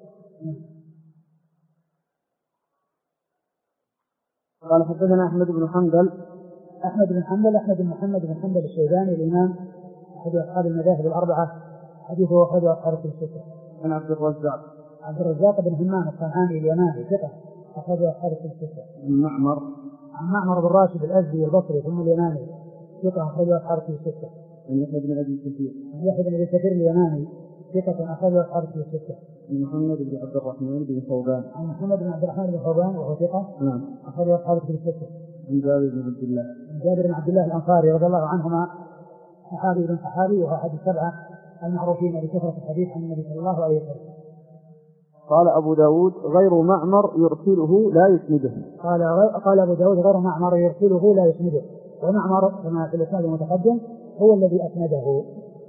قال حدثنا أحمد بن حنبل أحمد بن محمد بن حنبل الشيباني الإمام أحد أصحاب المذاهب الأربعة، حديثه أحد أصحاب الستة. عن عبد الرزاق بن همام الصنعاني اليماني ثقة أحد أصحاب الستة. عن معمر بن راشد الأزدي البصري ثم اليماني ثقة أحد أصحاب الستة. عن يحيى بن أبي كثير اليماني ثقة أحد أصحاب الستة. عن محمد بن عبد الرحمن بن ثوبان وهو ثقة أحد أصحاب الستة. عن جابر بن عبد الله الأنصاري رضي الله عنهما، صحابي وهو أحد السبعة المعروفين بكثرة الحديث عن النبي صلى الله عليه وسلم. قال أبو داود: غير معمر يرسله لا يسنده. قال أبو داود: غير معمر يرسله لا يسنده، ومعمر كما في الإسناد المتقدم هو الذي أسنده.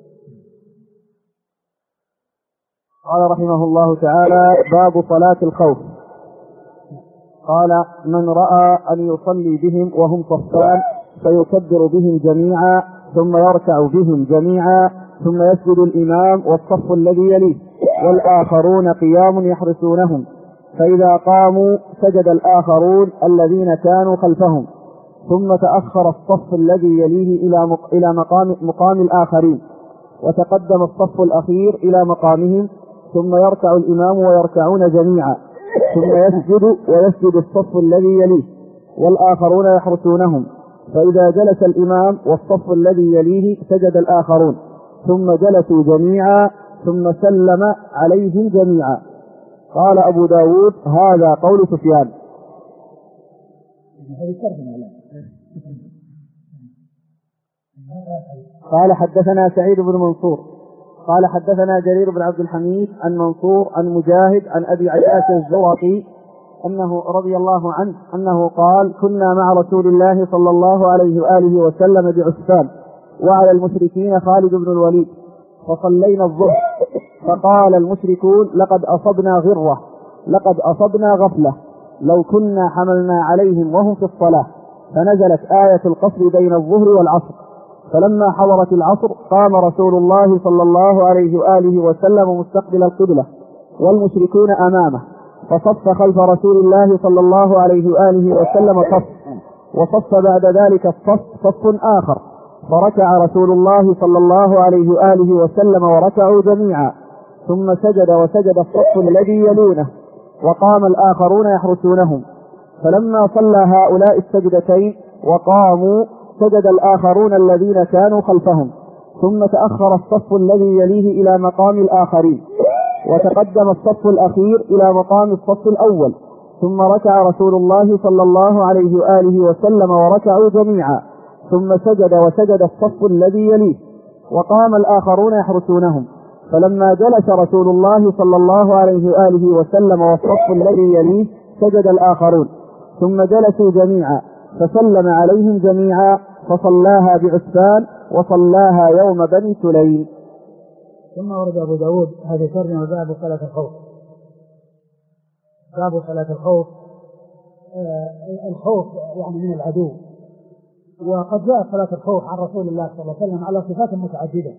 قال رحمه الله تعالى: باب صلاة الخوف. قال: من رأى أن يصلي بهم وهم صفان فيكبر بهم جميعا ثم يركع بهم جميعا ثم يسجد الإمام والصف الذي يليه والآخرون قيام يحرسونهم، فإذا قاموا سجد الآخرون الذين كانوا خلفهم، ثم تأخر الصف الذي يليه إلى مقام الآخرين، وتقدم الصف الأخير إلى مقامهم، ثم يركع الإمام ويركعون جميعا، ثم ويسجد الصف الذي يليه والآخرون يحرسونهم، فإذا جلس الإمام والصف الذي يليه سجد الآخرون، ثم جلسوا جميعا، ثم سلم عليهم جميعا. قال أبو داود: هذا قول سفيان. قال حدثنا سعيد بن منصور قال حدثنا جرير بن عبد الحميد عن منصور عن مجاهد عن أبي عياش الزرقي أنه رضي الله عنه أنه قال: كنا مع رسول الله صلى الله عليه وآله وسلم بعسفان وعلى المشركين خالد بن الوليد، فصلينا الظهر، فقال المشركون: لقد أصبنا غفلة، لو كنا حملنا عليهم وهم في الصلاة. فنزلت آية القصر بين الظهر والعصر. فلما حضرت العصر قام رسول الله صلى الله عليه وآله وسلم مستقبل القبلة والمشركون أمامه، فصف خلف رسول الله صلى الله عليه وآله وسلم صف، وصف بعد ذلك الصف صف آخر، فركع رسول الله صلى الله عليه وآله وسلم وركعوا جميعا، ثم سجد وسجد الصف الذي يلونه، وقام الآخرون يحرسونهم. فلما صلى هؤلاء السجدتين وقاموا سجد الآخرون الذين كانوا خلفهم، ثم تأخر الصف الذي يليه إلى مقام الآخرين، وتقدم الصف الأخير إلى مقام الصف الأول، ثم ركع رسول الله صلى الله عليه وآله وسلم وركعوا جميعا، ثم سجد وسجد الصف الذي يليه، وقام الآخرون يحرسونهم. فلما جلس رسول الله صلى الله عليه وآله وسلم والصف الذي يليه سجد الآخرون، ثم جلسوا جميعا، فسلم عليهم جميعا، فصلاها بعسفان وصلاها يوم بني سليم. ثم ورد أبو داود هذه ترجمة باب صلاة الخوف. باب صلاة الخوف، الخوف يعني من العدو. وقد جاء صلاة الخوف عن رسول الله صلى الله عليه وسلم على صفات متعددة،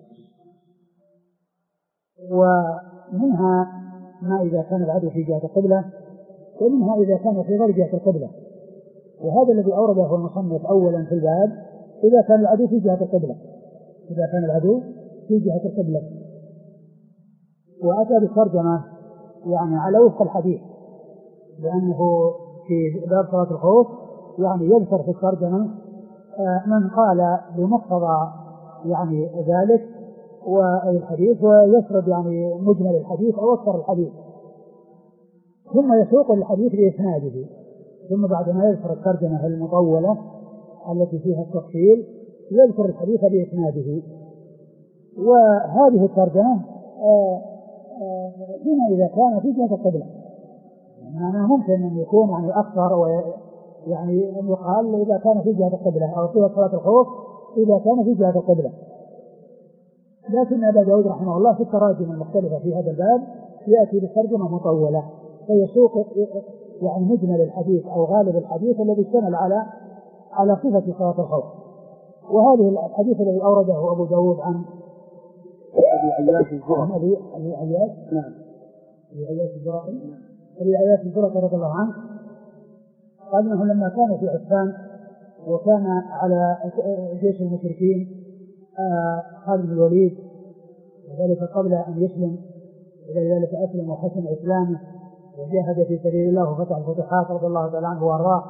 ومنها ما إذا كان العدو في جهة القبلة، ومنها إذا كان في غير جهة القبلة. وهذا الذي أورده المصنف أولا في الباب إذا كان العدو في جهة القبلة، إذا كان العدو في جهة القبلة. وأتى بالترجمة يعني على وفق الحديث، لأنه في باب صلاة الخوف يعني يذكر في الترجمة من قال بمقتضى يعني ذلك والحديث، ويسرد يعني مجمل الحديث أو أكثر الحديث، ثم يسوق الحديث بإسناده، ثم بعد ما يذكر الترجمة المطولة التي فيها التفصيل يذكر الحديث بإسناده. وهذه الترجمة فيما إذا كان في جهة القبلة، يعني ممكن أن يكون يعني أكثر، ويعني أن يقال إذا كان في جهة القبلة، أو فيها صلاة الخوف إذا كان في جهة القبلة. لكن أبا داود رحمه الله في التراجم المختلفة في هذا الباب يأتي بترجمة مطولة فيسوق يعني مجمل الحديث أو غالب الحديث الذي اشتمل على صفة صلاة الخوف. وهذه الحديث الذي أورده أبو داود عن أبي عياش الزرقي رضي الله عنه قال إنه لما كان في عسفان وكان على جيش المشركين خالد بن الوليد، وذلك قبل أن يسلم، ولذلك أسلم وحسن إسلامه وجاهد في سبيل الله وفتح الفتوحات رضي الله تعالى عنه وأرضاه.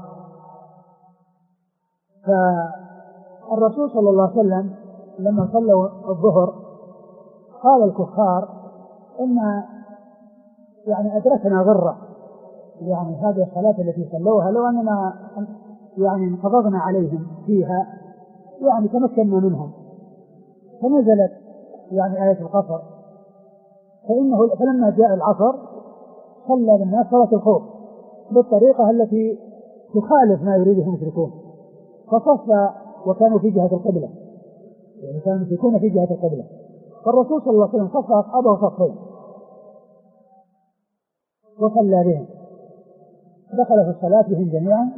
فالرسول صلى الله عليه وسلم لما صلوا الظهر قال الكفار إن يعني أدركنا غرة، يعني هذه الصلاة التي صلوها لو أننا يعني انقضضنا عليهم فيها يعني تمكنا منهم. فنزلت يعني آية القصر، فلما جاء العصر صلى بالناس صلاة الخوف بالطريقة التي تخالف ما يريده المشركون، فصف وكانوا في جهة القبلة، يعني كانوا يكونوا في جهة القبلة. فالرسول صلى الله عليه وسلم صف أصحابه صفين وصلى بهم، دخل في الصلاة بهم جميعا،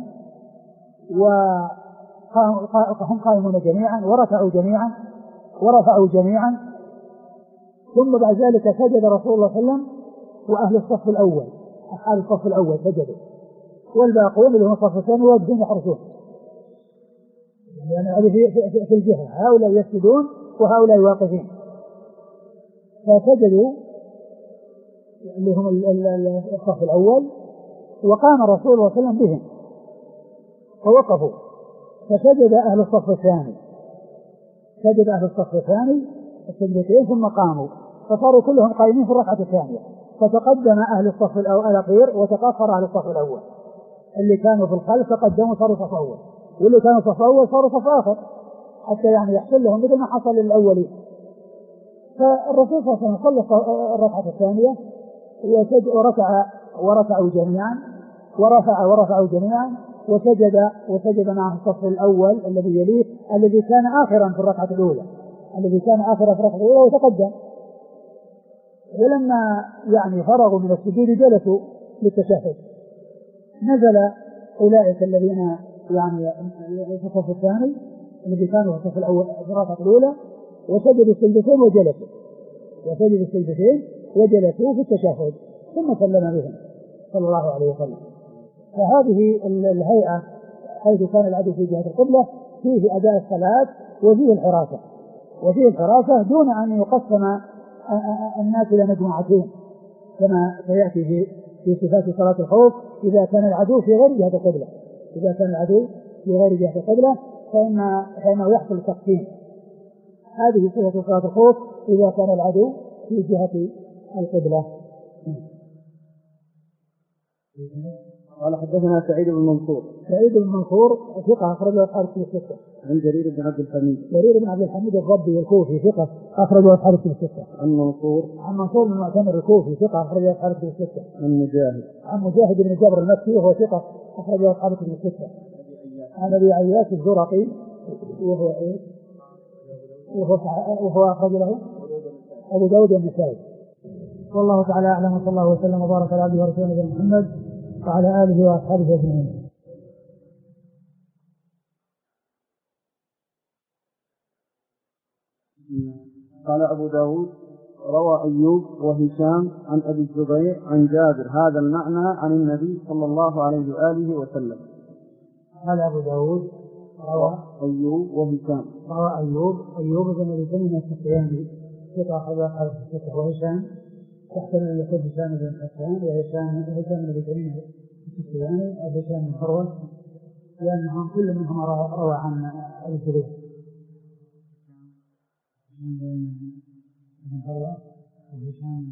وهم قائمون جميعا وركعوا جميعا ورفعوا جميعا. ثم بعد ذلك سجد رسول الله صلى الله عليه وسلم وأهل الصف الأول، أصحاب الصف الأول سجدوا، والباقون اللي هم الصف الثاني واقفين يحرسون، يعني هذه في الجهة، هؤلاء يسجدون وهؤلاء واقفين. فسجدوا اللي هم الصف الأول، وقام رسول الله صلى الله عليه وسلم بهم فوقفوا، فسجد أهل الصف الثاني، سجد أهل الصف الثاني السجدتين ثم قاموا، فصاروا كلهم قائمين في الركعة الثانية، فتقدم أهل الصف الأخير وتقاصر أهل الصف الأول، اللي كانوا في الخلف تقدموا صاروا صف أول، واللي كانوا صف أول صاروا صف آخر، حتى يعني يحصل لهم مثل ما حصل للأولين. فالرسول صلى الله عليه وسلم صلى الركعة الثانية وركعوا جميعا، ورفعوا جميعا، وسجد معه الصف الأول الذي يليه الذي كان آخرا في الركعة الأولى وتقدم. ولما يعني فرغوا من السجود جلسوا للتشهد، نزل أولئك الذين يعني في الصف الثاني الذي كانوا في الصف الأول في الركعة الأولى وسجدوا السجدتين وجلسوا في التشهد، ثم سلم بهم صلى الله عليه وسلم. فهذه الهيئة حيث كان العدو في جهة القبلة فيه أداء الصلاة وفيه الحراسة دون أن يقسم الناس إلى مجموعتين كما سيأتي في صفات صلاة الخوف. إذا كان العدو في غير جهة القبلة فإنه يحصل تقسيم. هذه صفة صلاة الخوف إذا كان العدو في جهة القبلة. قال حدثنا سعيد بن منصور ثقة أخرجه أصحاب الستة. عن جرير بن عبد الحميد الضبي الكوفي ثقة أخرجه أصحاب الستة. عن منصور بن معتمر الكوفي ثقة أخرجه أصحاب الستة. عن مجاهد بن جابر المكي وهو ثقة أخرجه أصحاب الستة. عن أبي عياش الزرقي وهو أخرج له أبو داود والنسائي. والله تعالى أعلم، وصلى الله وسلم وبارك على عبده ورسوله محمد وعلى آله وأصحابه أجمعين. قال أبو داود روى أيوب وهشام عن أبي الزبير عن جابر هذا المعنى عن النبي صلى الله عليه وآله وسلم. قال أبو داود روى أيوب وهشام أيوب بن أبي تميم السختياني ثقة أخرج أصحاب الستة، وهشام تحتمل أن يكون هشام بن حسان وهشام بن أبي تميم السختياني أو هشام بن فروة، لأنهم كل منهم روى عن أبي الزبير. بن فروة وهشام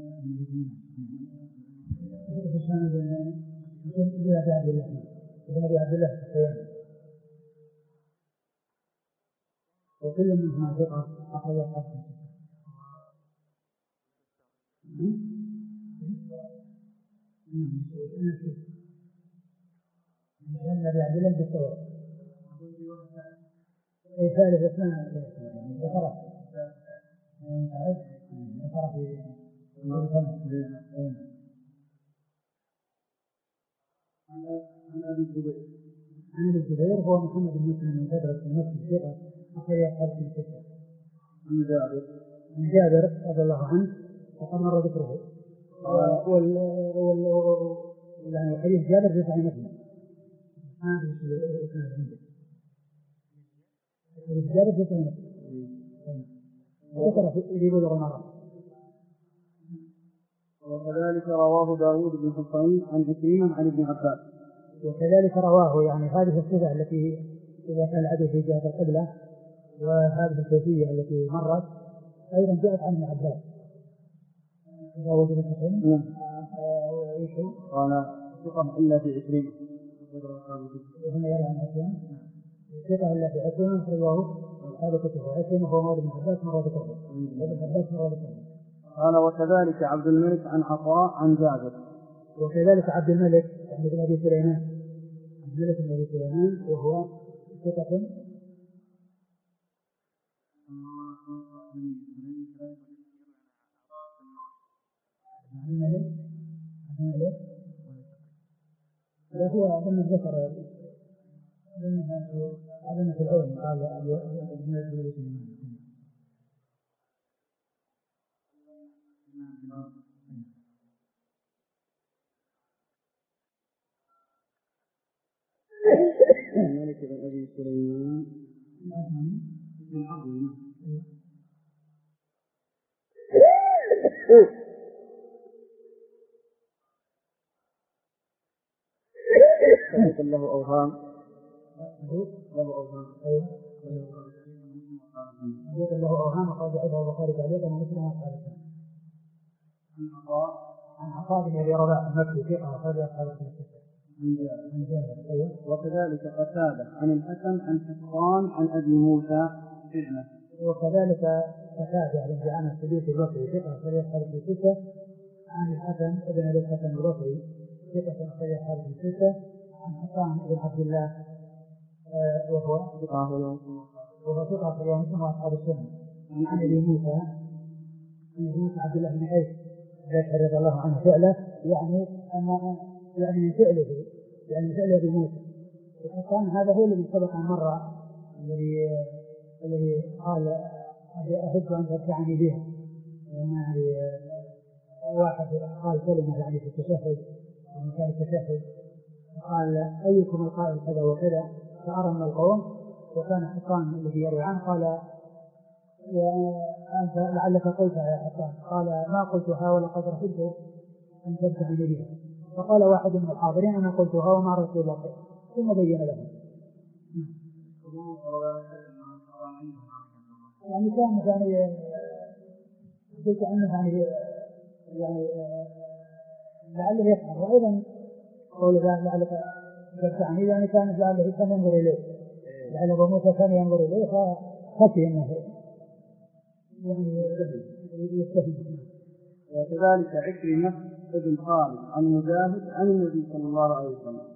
بن أبي عبد الله السختياني، وكل منهم ثقة أخرج أصحاب الستة. لأن أبي عبد الله بالسواء ثالث اثنان ذكره عن أبي الزبير هو محمد بن مسلم من بدر المسجد ثقة أخرج أصحاب الستة. عن جابر رضي الله عنه وقد مر ذكره، يعني حديث جابر في صحيح مسلم. حديث جابر في صحيح مسلم ذكر في بلوغ المرام. وكذلك رواه داود بن حصين عن عكرمة عن ابن عباس. وكذلك رواه يعني هذه الصفة التي إذا كان العدو في جهة القبلة وهذه الكيفية التي مرت أيضا جاءت عن ابن عباس. داود بن حصين قال ثقة إلا في عكرمة وهنا يرى عن عكرمة ثقة إلا في عكرمة رواه هذا كتبه عكرمة هو مولى بن عباس مرة ذكره وابن عباس مرة ذكره. قال وكذلك عبد الملك عن عطاء عن جابر. وكذلك عبد الملك بن أبي سليمان وهو ثقة هو أظن الذكر أظن في العلم قال الملك بن أبي سليمان له أوهام وقال عدها البخاري تعليقا ومسلم وصحابه. عن عطاء بن أبي رباح المكي ثقة أخرج أصحاب الستة. وكذلك قتادة عن الحسن عن حسان عن أبي موسى فعلا. وكذلك قتادة بن جعان السدوسي البصري ثقة أخرج أصحاب الستة عن الحسن ابن أبي الحسن البصري ثقة أخرج أصحاب الستة عن حسان بن عبد الله وهو ثقة أخرج مسلم وأصحاب السنة عن أبي موسى عبد الله بن قيس رضي الله عنه فعله يعني من فعله يعني فعل أبي موسى وحسان هذا هو الذي سبق مرة الذي قال أحب أن ترجعني بها يعني واحد قال كلمة يعني في التشهد ومن كان التشهد قال أيكم القائل كذا وكذا فأرى من القوم وكان حسان الذي يروي عنه قال أنت لعلك قلتها يا حسان قال ما قلتها ولقد رفضت أن تبتدي بها فقال واحد من الحاضرين أنا قلتها وما رسول الله ثم بين له يعني كان قلت عنه يعني لعله يفعل وأيضا قول لعلك ترجعني يعني كان لعله كان ينظر إليه لعل أبو موسى كان ينظر إليه فخشي أنه يعني يستفيد. وكذلك عكرمة بن خالد عن مجاهد عن النبي صلى الله عليه وسلم